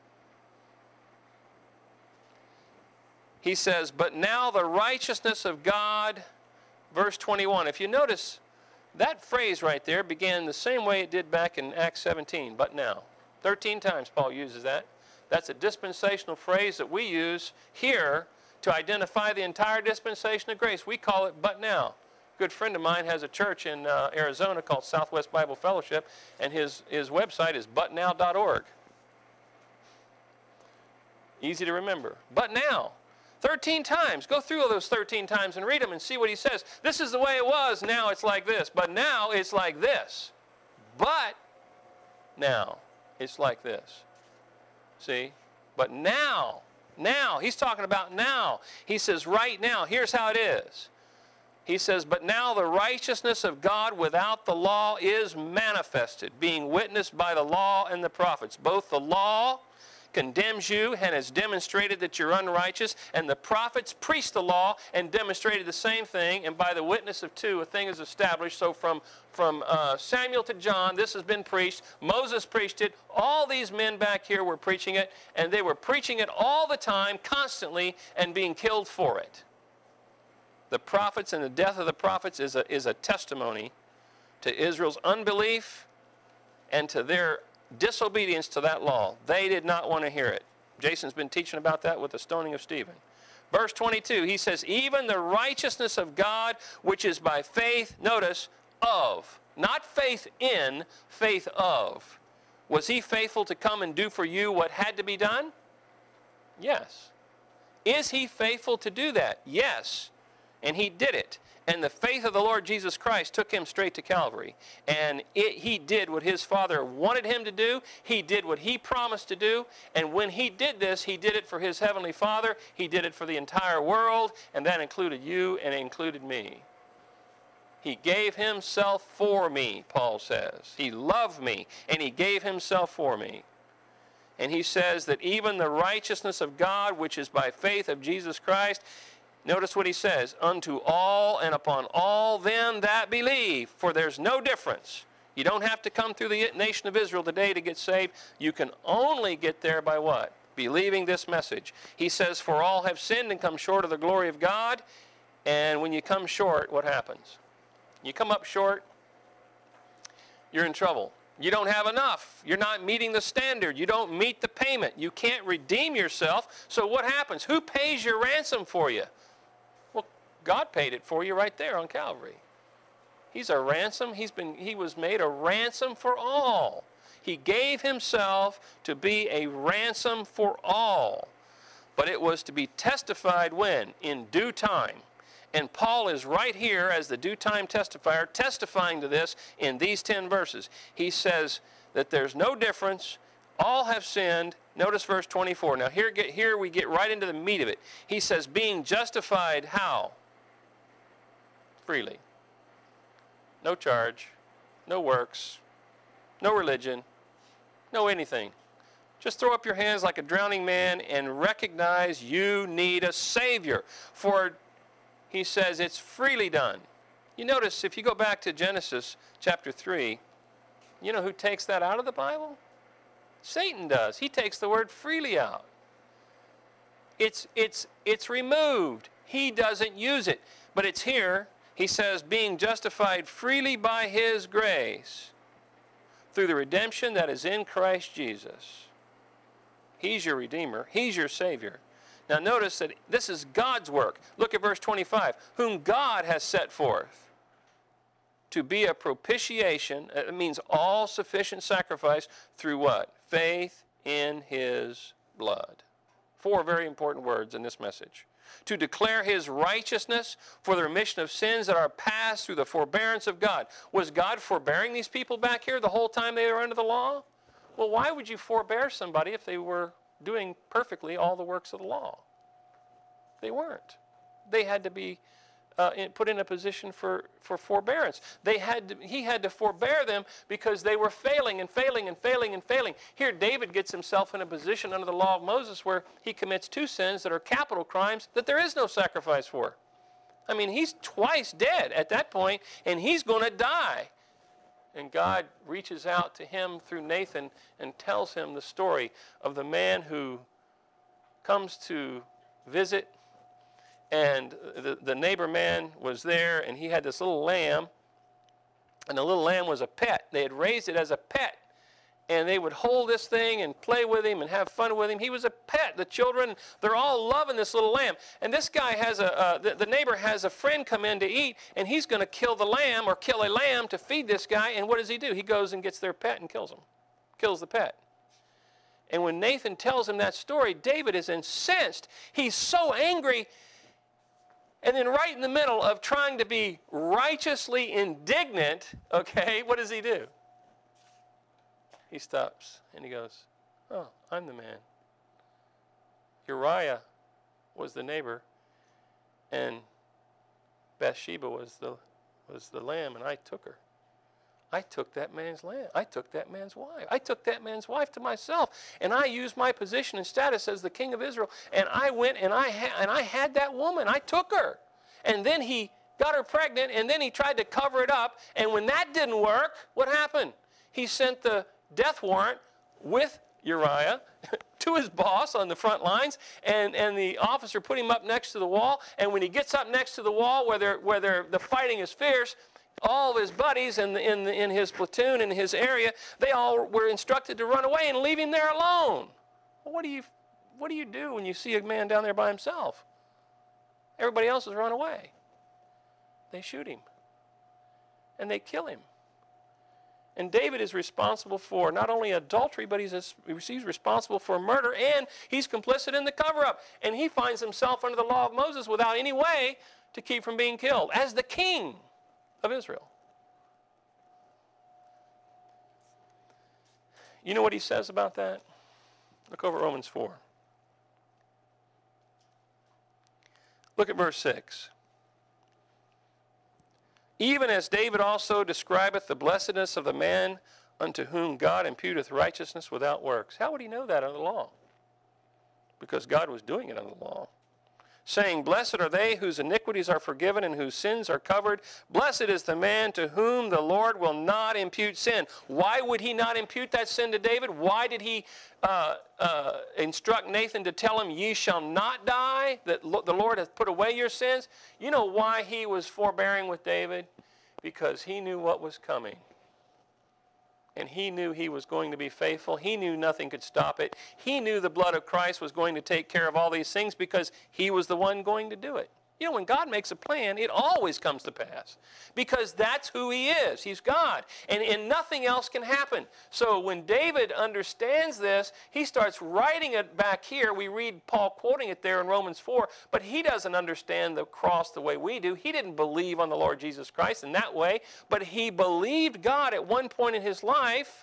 He says, but now the righteousness of God, verse twenty-one. If you notice, that phrase right there began the same way it did back in Acts seventeen, but now. thirteen times Paul uses that. That's a dispensational phrase that we use here to identify the entire dispensation of grace. We call it but now. A good friend of mine has a church in uh, Arizona called Southwest Bible Fellowship, and his, his website is but now dot org. Easy to remember. But now. thirteen times. Go through all those thirteen times and read them and see what he says. This is the way it was. Now it's like this. But now it's like this. But now it's like this. See? But now, now, he's talking about now. He says right now, here's how it is. He says, but now the righteousness of God without the law is manifested, being witnessed by the law and the prophets. Both the law condemns you and has demonstrated that you're unrighteous, and the prophets preached the law and demonstrated the same thing, and by the witness of two a thing is established. So from, from uh, Samuel to John, this has been preached. Moses preached it. All these men back here were preaching it, and they were preaching it all the time, constantly, and being killed for it. The prophets and the death of the prophets is a, is a testimony to Israel's unbelief and to their disobedience to that law. They did not want to hear it. Jason's been teaching about that with the stoning of Stephen. Verse twenty-two, he says, even the righteousness of God, which is by faith, notice, of. Not faith in, faith of. Was he faithful to come and do for you what had to be done? Yes. Is he faithful to do that? Yes. And he did it. And the faith of the Lord Jesus Christ took him straight to Calvary. And it, he did what his Father wanted him to do. He did what he promised to do. And when he did this, he did it for his Heavenly Father. He did it for the entire world. And that included you and it included me. He gave himself for me, Paul says. He loved me and he gave himself for me. And he says that even the righteousness of God, which is by faith of Jesus Christ, notice what he says, unto all and upon all them that believe, for there's no difference. You don't have to come through the nation of Israel today to get saved. You can only get there by what? Believing this message. He says, for all have sinned and come short of the glory of God. And when you come short, what happens? You come up short, you're in trouble. You don't have enough. You're not meeting the standard. You don't meet the payment. You can't redeem yourself. So what happens? Who pays your ransom for you? God paid it for you right there on Calvary. He's a ransom. He's been, he was made a ransom for all. He gave himself to be a ransom for all. But it was to be testified when? In due time. And Paul is right here as the due time testifier, testifying to this in these ten verses. He says that there's no difference. All have sinned. Notice verse twenty-four. Now here, get, here we get right into the meat of it. He says, being justified how? Freely. No charge, no works, no religion, no anything. Just throw up your hands like a drowning man and recognize you need a Savior. For, he says, it's freely done. You notice, if you go back to Genesis chapter three, you know who takes that out of the Bible? Satan does. He takes the word freely out. It's, it's, it's removed. He doesn't use it. But it's here. He says, being justified freely by his grace through the redemption that is in Christ Jesus. He's your Redeemer. He's your Savior. Now notice that this is God's work. Look at verse twenty-five. Whom God has set forth to be a propitiation. It means all sufficient sacrifice through what? Faith in his blood. Four very important words in this message. To declare his righteousness for the remission of sins that are passed through the forbearance of God. Was God forbearing these people back here the whole time they were under the law? Well, why would you forbear somebody if they were doing perfectly all the works of the law? They weren't. They had to be uh, in, put in a position for, for forbearance. They had to, he had to forbear them because they were failing and failing and failing and failing. Here David gets himself in a position under the law of Moses where he commits two sins that are capital crimes that there is no sacrifice for. I mean, he's twice dead at that point, and he's going to die. And God reaches out to him through Nathan and tells him the story of the man who comes to visit, and the, the neighbor man was there, and he had this little lamb, and the little lamb was a pet. They had raised it as a pet, and they would hold this thing and play with him and have fun with him. He was a pet. The children, they're all loving this little lamb. And this guy has a, uh, the, the neighbor has a friend come in to eat, and he's going to kill the lamb or kill a lamb to feed this guy. And what does he do? He goes and gets their pet and kills him, kills the pet. And when Nathan tells him that story, David is incensed. He's so angry. And then right in the middle of trying to be righteously indignant, okay, what does he do? He stops and he goes, oh, I'm the man. Uriah was the neighbor, and Bathsheba was the, was the lamb, and I took her. I took that man's lamb. I took that man's wife. I took that man's wife to myself, and I used my position and status as the king of Israel, and I went and I, ha- and I had that woman. I took her. And then he got her pregnant, and then he tried to cover it up, and when that didn't work, what happened? He sent the death warrant with Uriah to his boss on the front lines, and, and the officer put him up next to the wall, and when he gets up next to the wall where, they're, where they're, the fighting is fierce, all of his buddies in, the, in, the, in his platoon, in his area, they all were instructed to run away and leave him there alone. Well, what do you, what do you do when you see a man down there by himself? Everybody else has run away. They shoot him, and they kill him. And David is responsible for not only adultery, but he's, he's responsible for murder, and he's complicit in the cover-up. And he finds himself under the law of Moses without any way to keep from being killed as the king of Israel. You know what he says about that? Look over at Romans four. Look at verse six. Even as David also describeth the blessedness of the man unto whom God imputeth righteousness without works. How would he know that under the law? Because God was doing it under the law. Saying, blessed are they whose iniquities are forgiven and whose sins are covered. Blessed is the man to whom the Lord will not impute sin. Why would he not impute that sin to David? Why did he uh, uh, instruct Nathan to tell him, ye shall not die, that the Lord hath put away your sins? You know why he was forbearing with David? Because he knew what was coming. And he knew he was going to be faithful. He knew nothing could stop it. He knew the blood of Christ was going to take care of all these things because he was the one going to do it. You know, when God makes a plan, it always comes to pass because that's who he is. He's God. And, and nothing else can happen. So when David understands this, he starts writing it back here. We read Paul quoting it there in Romans four, but he doesn't understand the cross the way we do. He didn't believe on the Lord Jesus Christ in that way, but he believed God at one point in his life.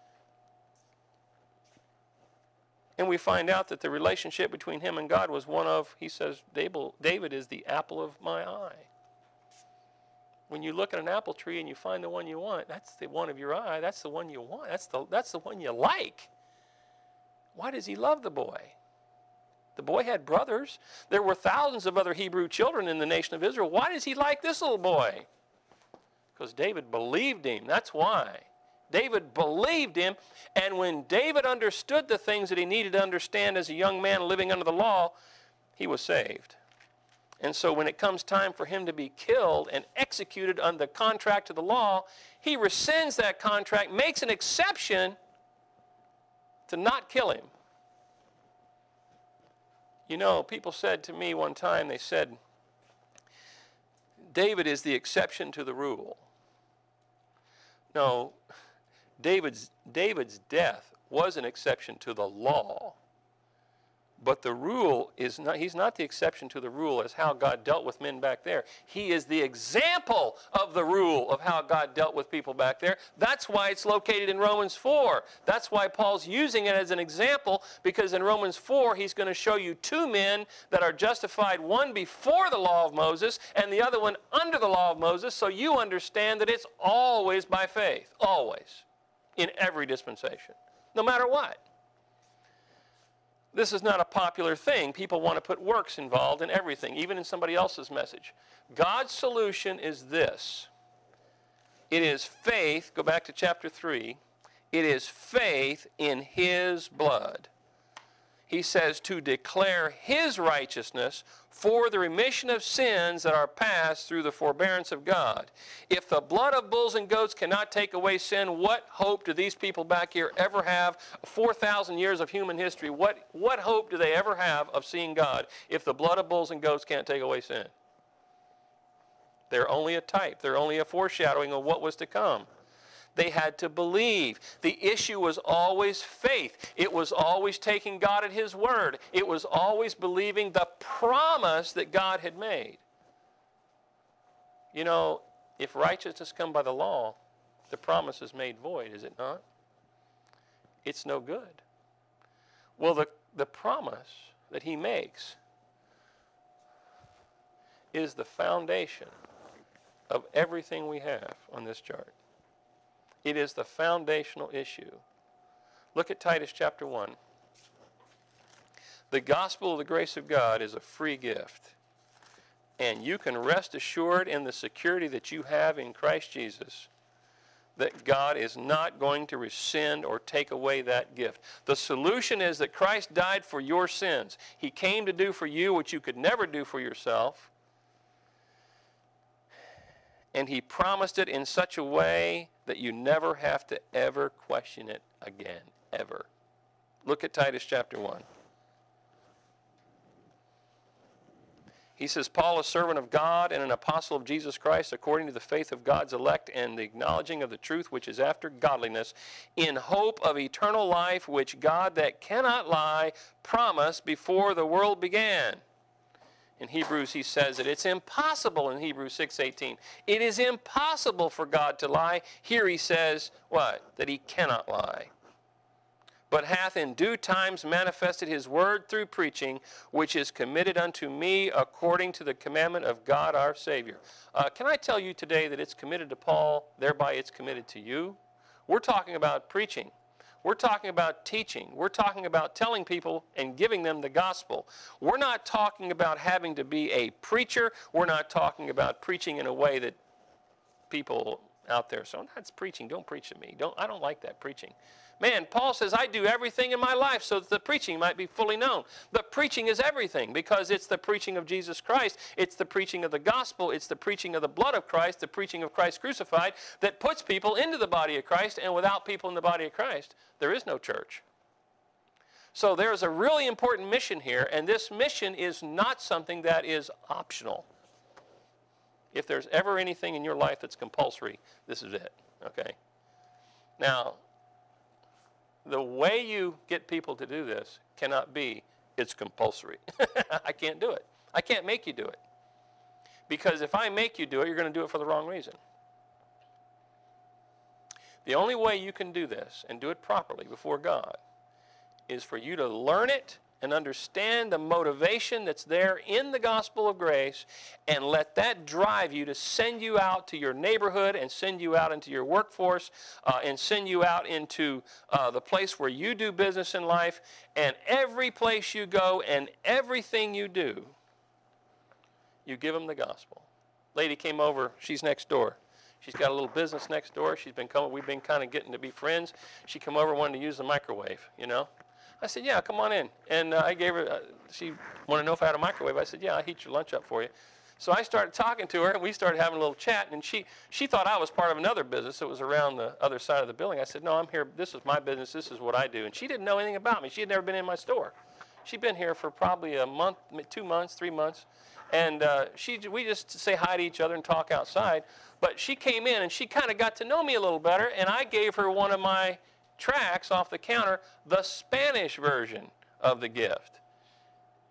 And we find out that the relationship between him and God was one of, he says, David is the apple of my eye. When you look at an apple tree and you find the one you want, that's the one of your eye. That's the one you want. That's the, that's the one you like. Why does he love the boy? The boy had brothers. There were thousands of other Hebrew children in the nation of Israel. Why does he like this little boy? Because David believed him. That's why. David believed him, and when David understood the things that he needed to understand as a young man living under the law, he was saved. And so when it comes time for him to be killed and executed under the contract of the law, he rescinds that contract, makes an exception to not kill him. You know, people said to me one time, they said, David is the exception to the rule. No, David's, David's death was an exception to the law. But the rule is not, he's not the exception to the rule as how God dealt with men back there. He is the example of the rule of how God dealt with people back there. That's why it's located in Romans four. That's why Paul's using it as an example, because in Romans four, he's going to show you two men that are justified, one before the law of Moses and the other one under the law of Moses, so you understand that it's always by faith, always, in every dispensation, no matter what. This is not a popular thing. People want to put works involved in everything, even in somebody else's message. God's solution is this. It is faith, go back to chapter three, it is faith in His blood. He says to declare His righteousness for the remission of sins that are passed through the forbearance of God. If the blood of bulls and goats cannot take away sin, what hope do these people back here ever have? four thousand years of human history, what, what hope do they ever have of seeing God if the blood of bulls and goats can't take away sin? They're only a type. They're only a foreshadowing of what was to come. They had to believe. The issue was always faith. It was always taking God at His word. It was always believing the promise that God had made. You know, if righteousness come by the law, the promise is made void, is it not? It's no good. Well, the, the promise that He makes is the foundation of everything we have on this chart. It is the foundational issue. Look at Titus chapter one. The gospel of the grace of God is a free gift. And you can rest assured in the security that you have in Christ Jesus that God is not going to rescind or take away that gift. The solution is that Christ died for your sins. He came to do for you what you could never do for yourself. And He promised it in such a way that you never have to ever question it again, ever. Look at Titus chapter one. He says, Paul, a servant of God and an apostle of Jesus Christ, according to the faith of God's elect and the acknowledging of the truth which is after godliness, in hope of eternal life, which God that cannot lie promised before the world began. In Hebrews, he says that it's impossible in Hebrews six eighteen. It is impossible for God to lie. Here he says, what? That He cannot lie. But hath in due times manifested His word through preaching, which is committed unto me according to the commandment of God our Savior. Uh, can I tell you today that it's committed to Paul, thereby it's committed to you? We're talking about preaching. We're talking about teaching. We're talking about telling people and giving them the gospel. We're not talking about having to be a preacher. We're not talking about preaching in a way that people out there say, that's preaching. Don't preach to me. Don't, I don't like that preaching. Man, Paul says, I do everything in my life so that the preaching might be fully known. The preaching is everything because it's the preaching of Jesus Christ. It's the preaching of the gospel. It's the preaching of the blood of Christ, the preaching of Christ crucified that puts people into the body of Christ. And without people in the body of Christ, there is no church. So there's a really important mission here, and this mission is not something that is optional. If there's ever anything in your life that's compulsory, this is it, okay? Now, the way you get people to do this cannot be, it's compulsory. I can't do it. I can't make you do it. Because if I make you do it, you're going to do it for the wrong reason. The only way you can do this and do it properly before God is for you to learn it and understand the motivation that's there in the gospel of grace and let that drive you to send you out to your neighborhood and send you out into your workforce uh, and send you out into uh, the place where you do business in life, and every place you go and everything you do, you give them the gospel. Lady came over, she's next door. She's got a little business next door. She's been coming, we've been kind of getting to be friends. She came over, wanted to use the microwave, you know. I said, yeah, come on in. And uh, I gave her, uh, she wanted to know if I had a microwave. I said, yeah, I'll heat your lunch up for you. So I started talking to her, and we started having a little chat, and she, she thought I was part of another business that was around the other side of the building. I said, no, I'm here, this is my business, this is what I do. And she didn't know anything about me. She had never been in my store. She'd been here for probably a month, two months, three months. And uh, she, we just say hi to each other and talk outside. But she came in, and she kind of got to know me a little better, and I gave her one of my tracts off the counter, the Spanish version of the gift.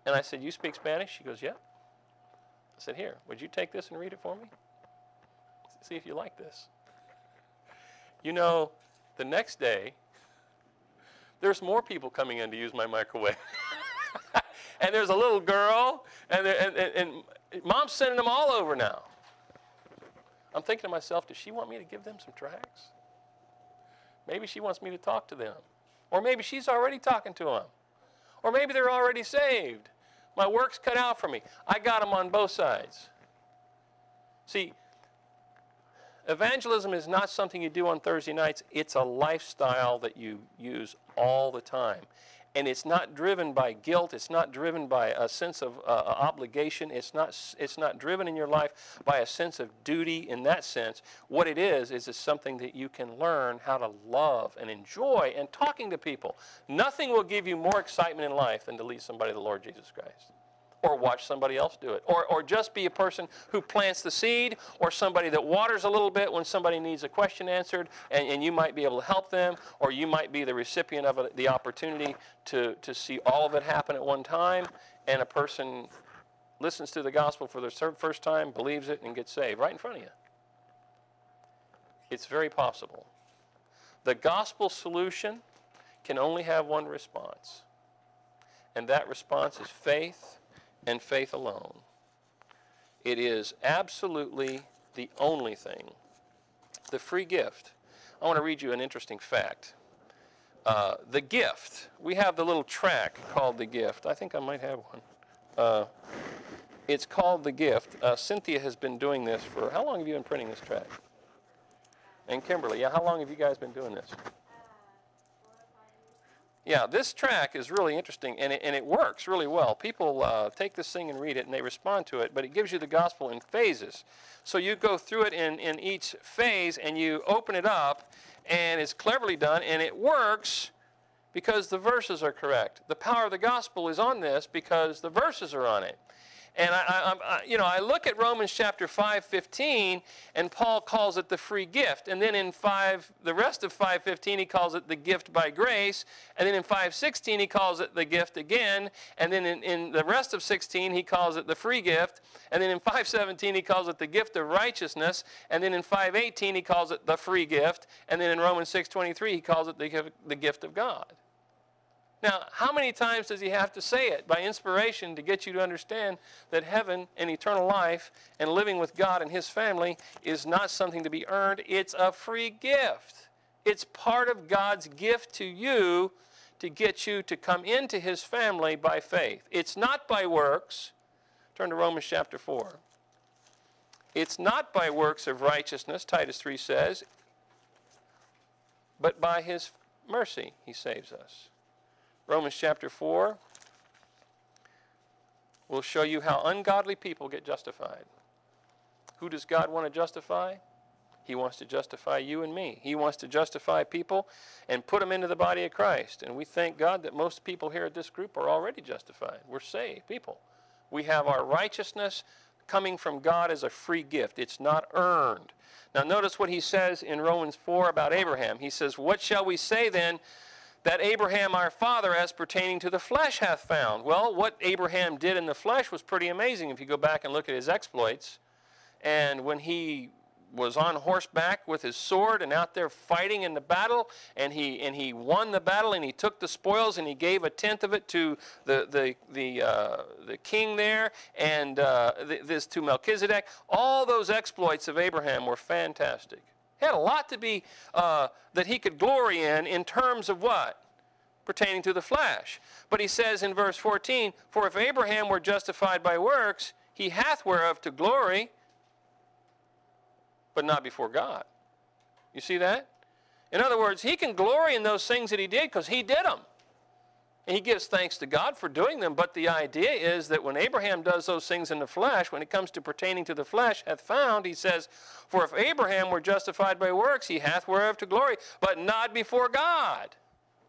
And I said, you speak Spanish? She goes, yeah. I said, here, would you take this and read it for me? See if you like this. You know, the next day, there's more people coming in to use my microwave. And there's a little girl, and, and, and, and Mom's sending them all over now. I'm thinking to myself, does she want me to give them some tracts? Maybe she wants me to talk to them. Or maybe she's already talking to them. Or maybe they're already saved. My work's cut out for me. I got them on both sides. See, evangelism is not something you do on Thursday nights. It's a lifestyle that you use all the time. And it's not driven by guilt. It's not driven by a sense of uh, obligation. It's not, it's not driven in your life by a sense of duty in that sense. What it is, is it's something that you can learn how to love and enjoy and talking to people. Nothing will give you more excitement in life than to lead somebody to the Lord Jesus Christ. Or watch somebody else do it. Or, or just be a person who plants the seed, or somebody that waters a little bit when somebody needs a question answered, and, and you might be able to help them, or you might be the recipient of a, the opportunity to, to see all of it happen at one time, and a person listens to the gospel for the first time, believes it, and gets saved right in front of you. It's very possible. The gospel solution can only have one response, and that response is faith, and faith alone. It is absolutely the only thing. The free gift. I want to read you an interesting fact. Uh, the gift. We have the little track called The Gift. I think I might have one. Uh, it's called The Gift. Uh, Cynthia has been doing this for, how long have you been printing this track? And Kimberly, yeah, how long have you guys been doing this? Yeah, this track is really interesting, and it, and it works really well. People uh, take this thing and read it, and they respond to it, but it gives you the gospel in phases. So you go through it in, in each phase, and you open it up, and it's cleverly done, and it works because the verses are correct. The power of the gospel is on this because the verses are on it. And I, I, I, you know, I look at Romans chapter five fifteen, and Paul calls it the free gift. And then in five, the rest of five fifteen, he calls it the gift by grace. And then in five sixteen, he calls it the gift again. And then in, in the rest of sixteen, he calls it the free gift. And then in five seventeen, he calls it the gift of righteousness. And then in five eighteen, he calls it the free gift. And then in Romans six twenty-three, he calls it the, the gift of God. Now, how many times does he have to say it by inspiration to get you to understand that heaven and eternal life and living with God and his family is not something to be earned? It's a free gift. It's part of God's gift to you to get you to come into his family by faith. It's not by works. Turn to Romans chapter four. It's not by works of righteousness, Titus three says, but by his mercy he saves us. Romans chapter four will show you how ungodly people get justified. Who does God want to justify? He wants to justify you and me. He wants to justify people and put them into the body of Christ. And we thank God that most people here at this group are already justified. We're saved people. We have our righteousness coming from God as a free gift. It's not earned. Now notice what he says in Romans four about Abraham. He says, what shall we say then that Abraham our father as pertaining to the flesh hath found? Well, what Abraham did in the flesh was pretty amazing if you go back and look at his exploits. And when he was on horseback with his sword and out there fighting in the battle, and he and he won the battle, and he took the spoils, and he gave a tenth of it to the the the uh, the king there, and uh, this to Melchizedek. All those exploits of Abraham were fantastic. He had a lot to be, uh, that he could glory in, in terms of what? Pertaining to the flesh. But he says in verse fourteen, for if Abraham were justified by works, he hath whereof to glory, but not before God. You see that? In other words, he can glory in those things that he did because he did them. And he gives thanks to God for doing them. But the idea is that when Abraham does those things in the flesh, when it comes to pertaining to the flesh, hath found, he says, for if Abraham were justified by works, he hath whereof to glory, but not before God.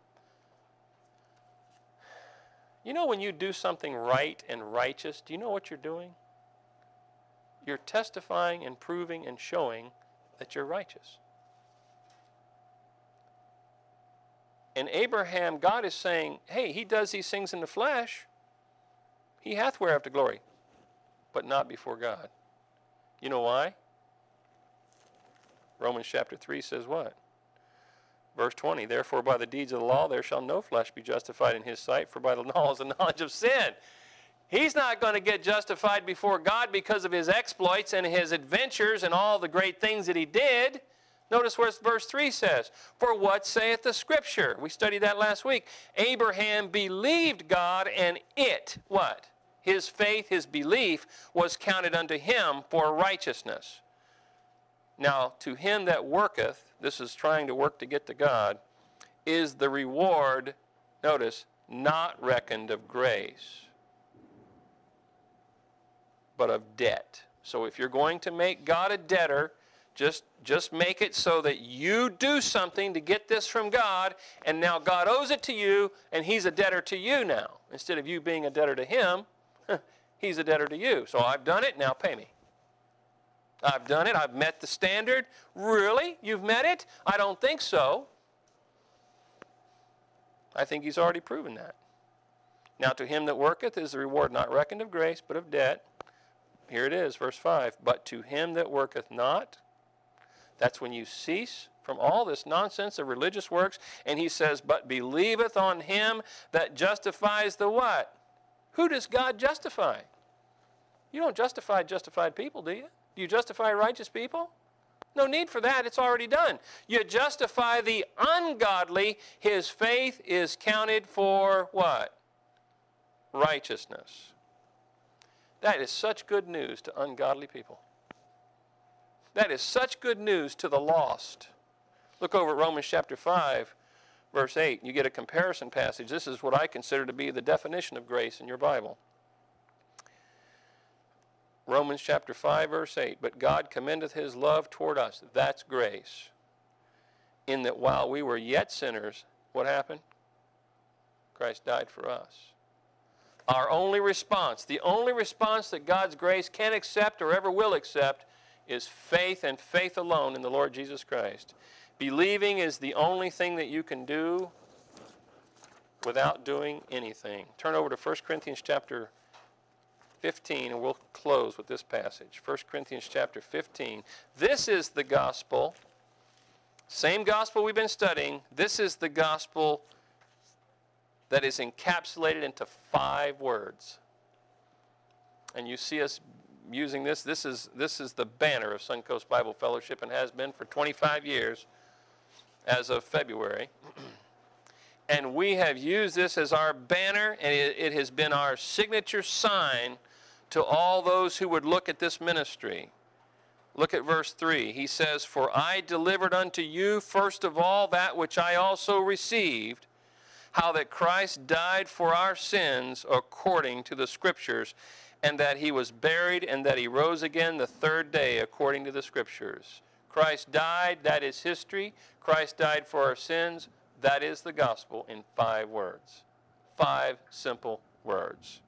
You know, when you do something right and righteous, do you know what you're doing? You're testifying and proving and showing that you're righteous. And Abraham, God is saying, hey, he does these things in the flesh, He hath whereof to glory, but not before God. You know why? Romans chapter three says what? Verse twenty, therefore by the deeds of the law there shall no flesh be justified in his sight, for by the knowledge, the knowledge of sin. He's not going to get justified before God because of his exploits and his adventures and all the great things that he did. Notice what verse three says. For what saith the Scripture? We studied that last week. Abraham believed God, and it, what? His faith, his belief, was counted unto him for righteousness. Now, to him that worketh, this is trying to work to get to God, is the reward, notice, not reckoned of grace, but of debt. So if you're going to make God a debtor, just, just make it so that you do something to get this from God, and now God owes it to you, and he's a debtor to you now. Instead of you being a debtor to him, he's a debtor to you. So I've done it, now pay me. I've done it, I've met the standard. Really? You've met it? I don't think so. I think he's already proven that. Now to him that worketh is the reward not reckoned of grace, but of debt. Here it is, verse five. But to him that worketh not, that's when you cease from all this nonsense of religious works, and he says, but believeth on him that justifies the what? Who does God justify? You don't justify justified people, do you? Do you justify righteous people? No need for that. It's already done. You justify the ungodly. His faith is counted for what? Righteousness. That is such good news to ungodly people. That is such good news to the lost. Look over at Romans chapter five, verse eight. You get a comparison passage. This is what I consider to be the definition of grace in your Bible. Romans chapter five, verse eight. But God commendeth his love toward us. That's grace. In that while we were yet sinners, what happened? Christ died for us. Our only response, the only response that God's grace can accept or ever will accept is faith and faith alone in the Lord Jesus Christ. Believing is the only thing that you can do without doing anything. Turn over to First Corinthians chapter fifteen, and we'll close with this passage. First Corinthians chapter fifteen. This is the gospel, same gospel we've been studying. This is the gospel that is encapsulated into five words. And you see us using this. This is, this is the banner of Suncoast Bible Fellowship and has been for twenty-five years as of February. And we have used this as our banner, and it, it has been our signature sign to all those who would look at this ministry. Look at verse three. He says, for I delivered unto you first of all that which I also received, how that Christ died for our sins according to the Scriptures, and that he was buried, and that he rose again the third day according to the Scriptures. Christ died, that is history. Christ died for our sins, that is the gospel in five words. Five simple words.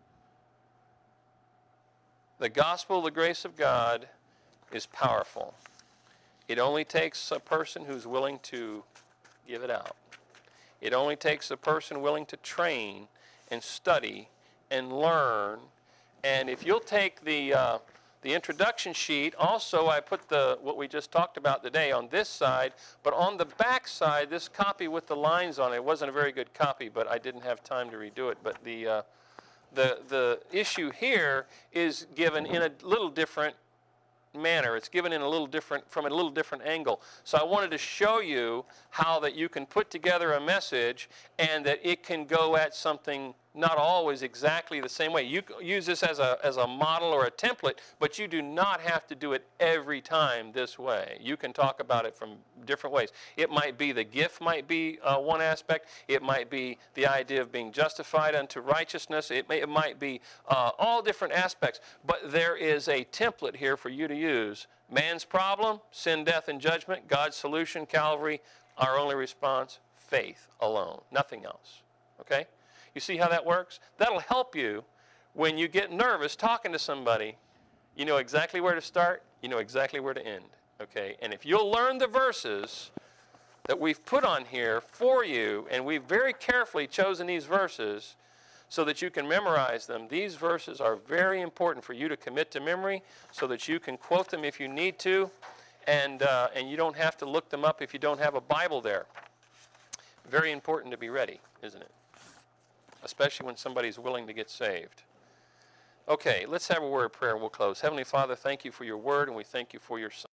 The gospel, the grace of God, is powerful. It only takes a person who's willing to give it out. It only takes a person willing to train and study and learn. And if you'll take the uh, the introduction sheet, also I put the what we just talked about today on this side, but on the back side, this copy with the lines on it, it wasn't a very good copy, but I didn't have time to redo it. But the uh, the the issue here is given in a little different manner. It's given in a little different, from a little different angle. So I wanted to show you how that you can put together a message and that it can go at something not always exactly the same way. You use this as a, as a model or a template, but you do not have to do it every time this way. You can talk about it from different ways. It might be the gift might be uh, one aspect. It might be the idea of being justified unto righteousness. It, may, it might be uh, all different aspects. But there is a template here for you to use. Man's problem, sin, death, and judgment. God's solution, Calvary. Our only response, faith alone. Nothing else. Okay? You see how that works? That'll help you when you get nervous talking to somebody. You know exactly where to start. You know exactly where to end. Okay? And if you'll learn the verses that we've put on here for you, and we've very carefully chosen these verses so that you can memorize them. These verses are very important for you to commit to memory so that you can quote them if you need to, and, uh, and you don't have to look them up if you don't have a Bible there. Very important to be ready, isn't it? Especially when somebody's willing to get saved. Okay, let's have a word of prayer. We'll close. Heavenly Father, thank you for your word, and we thank you for your Son.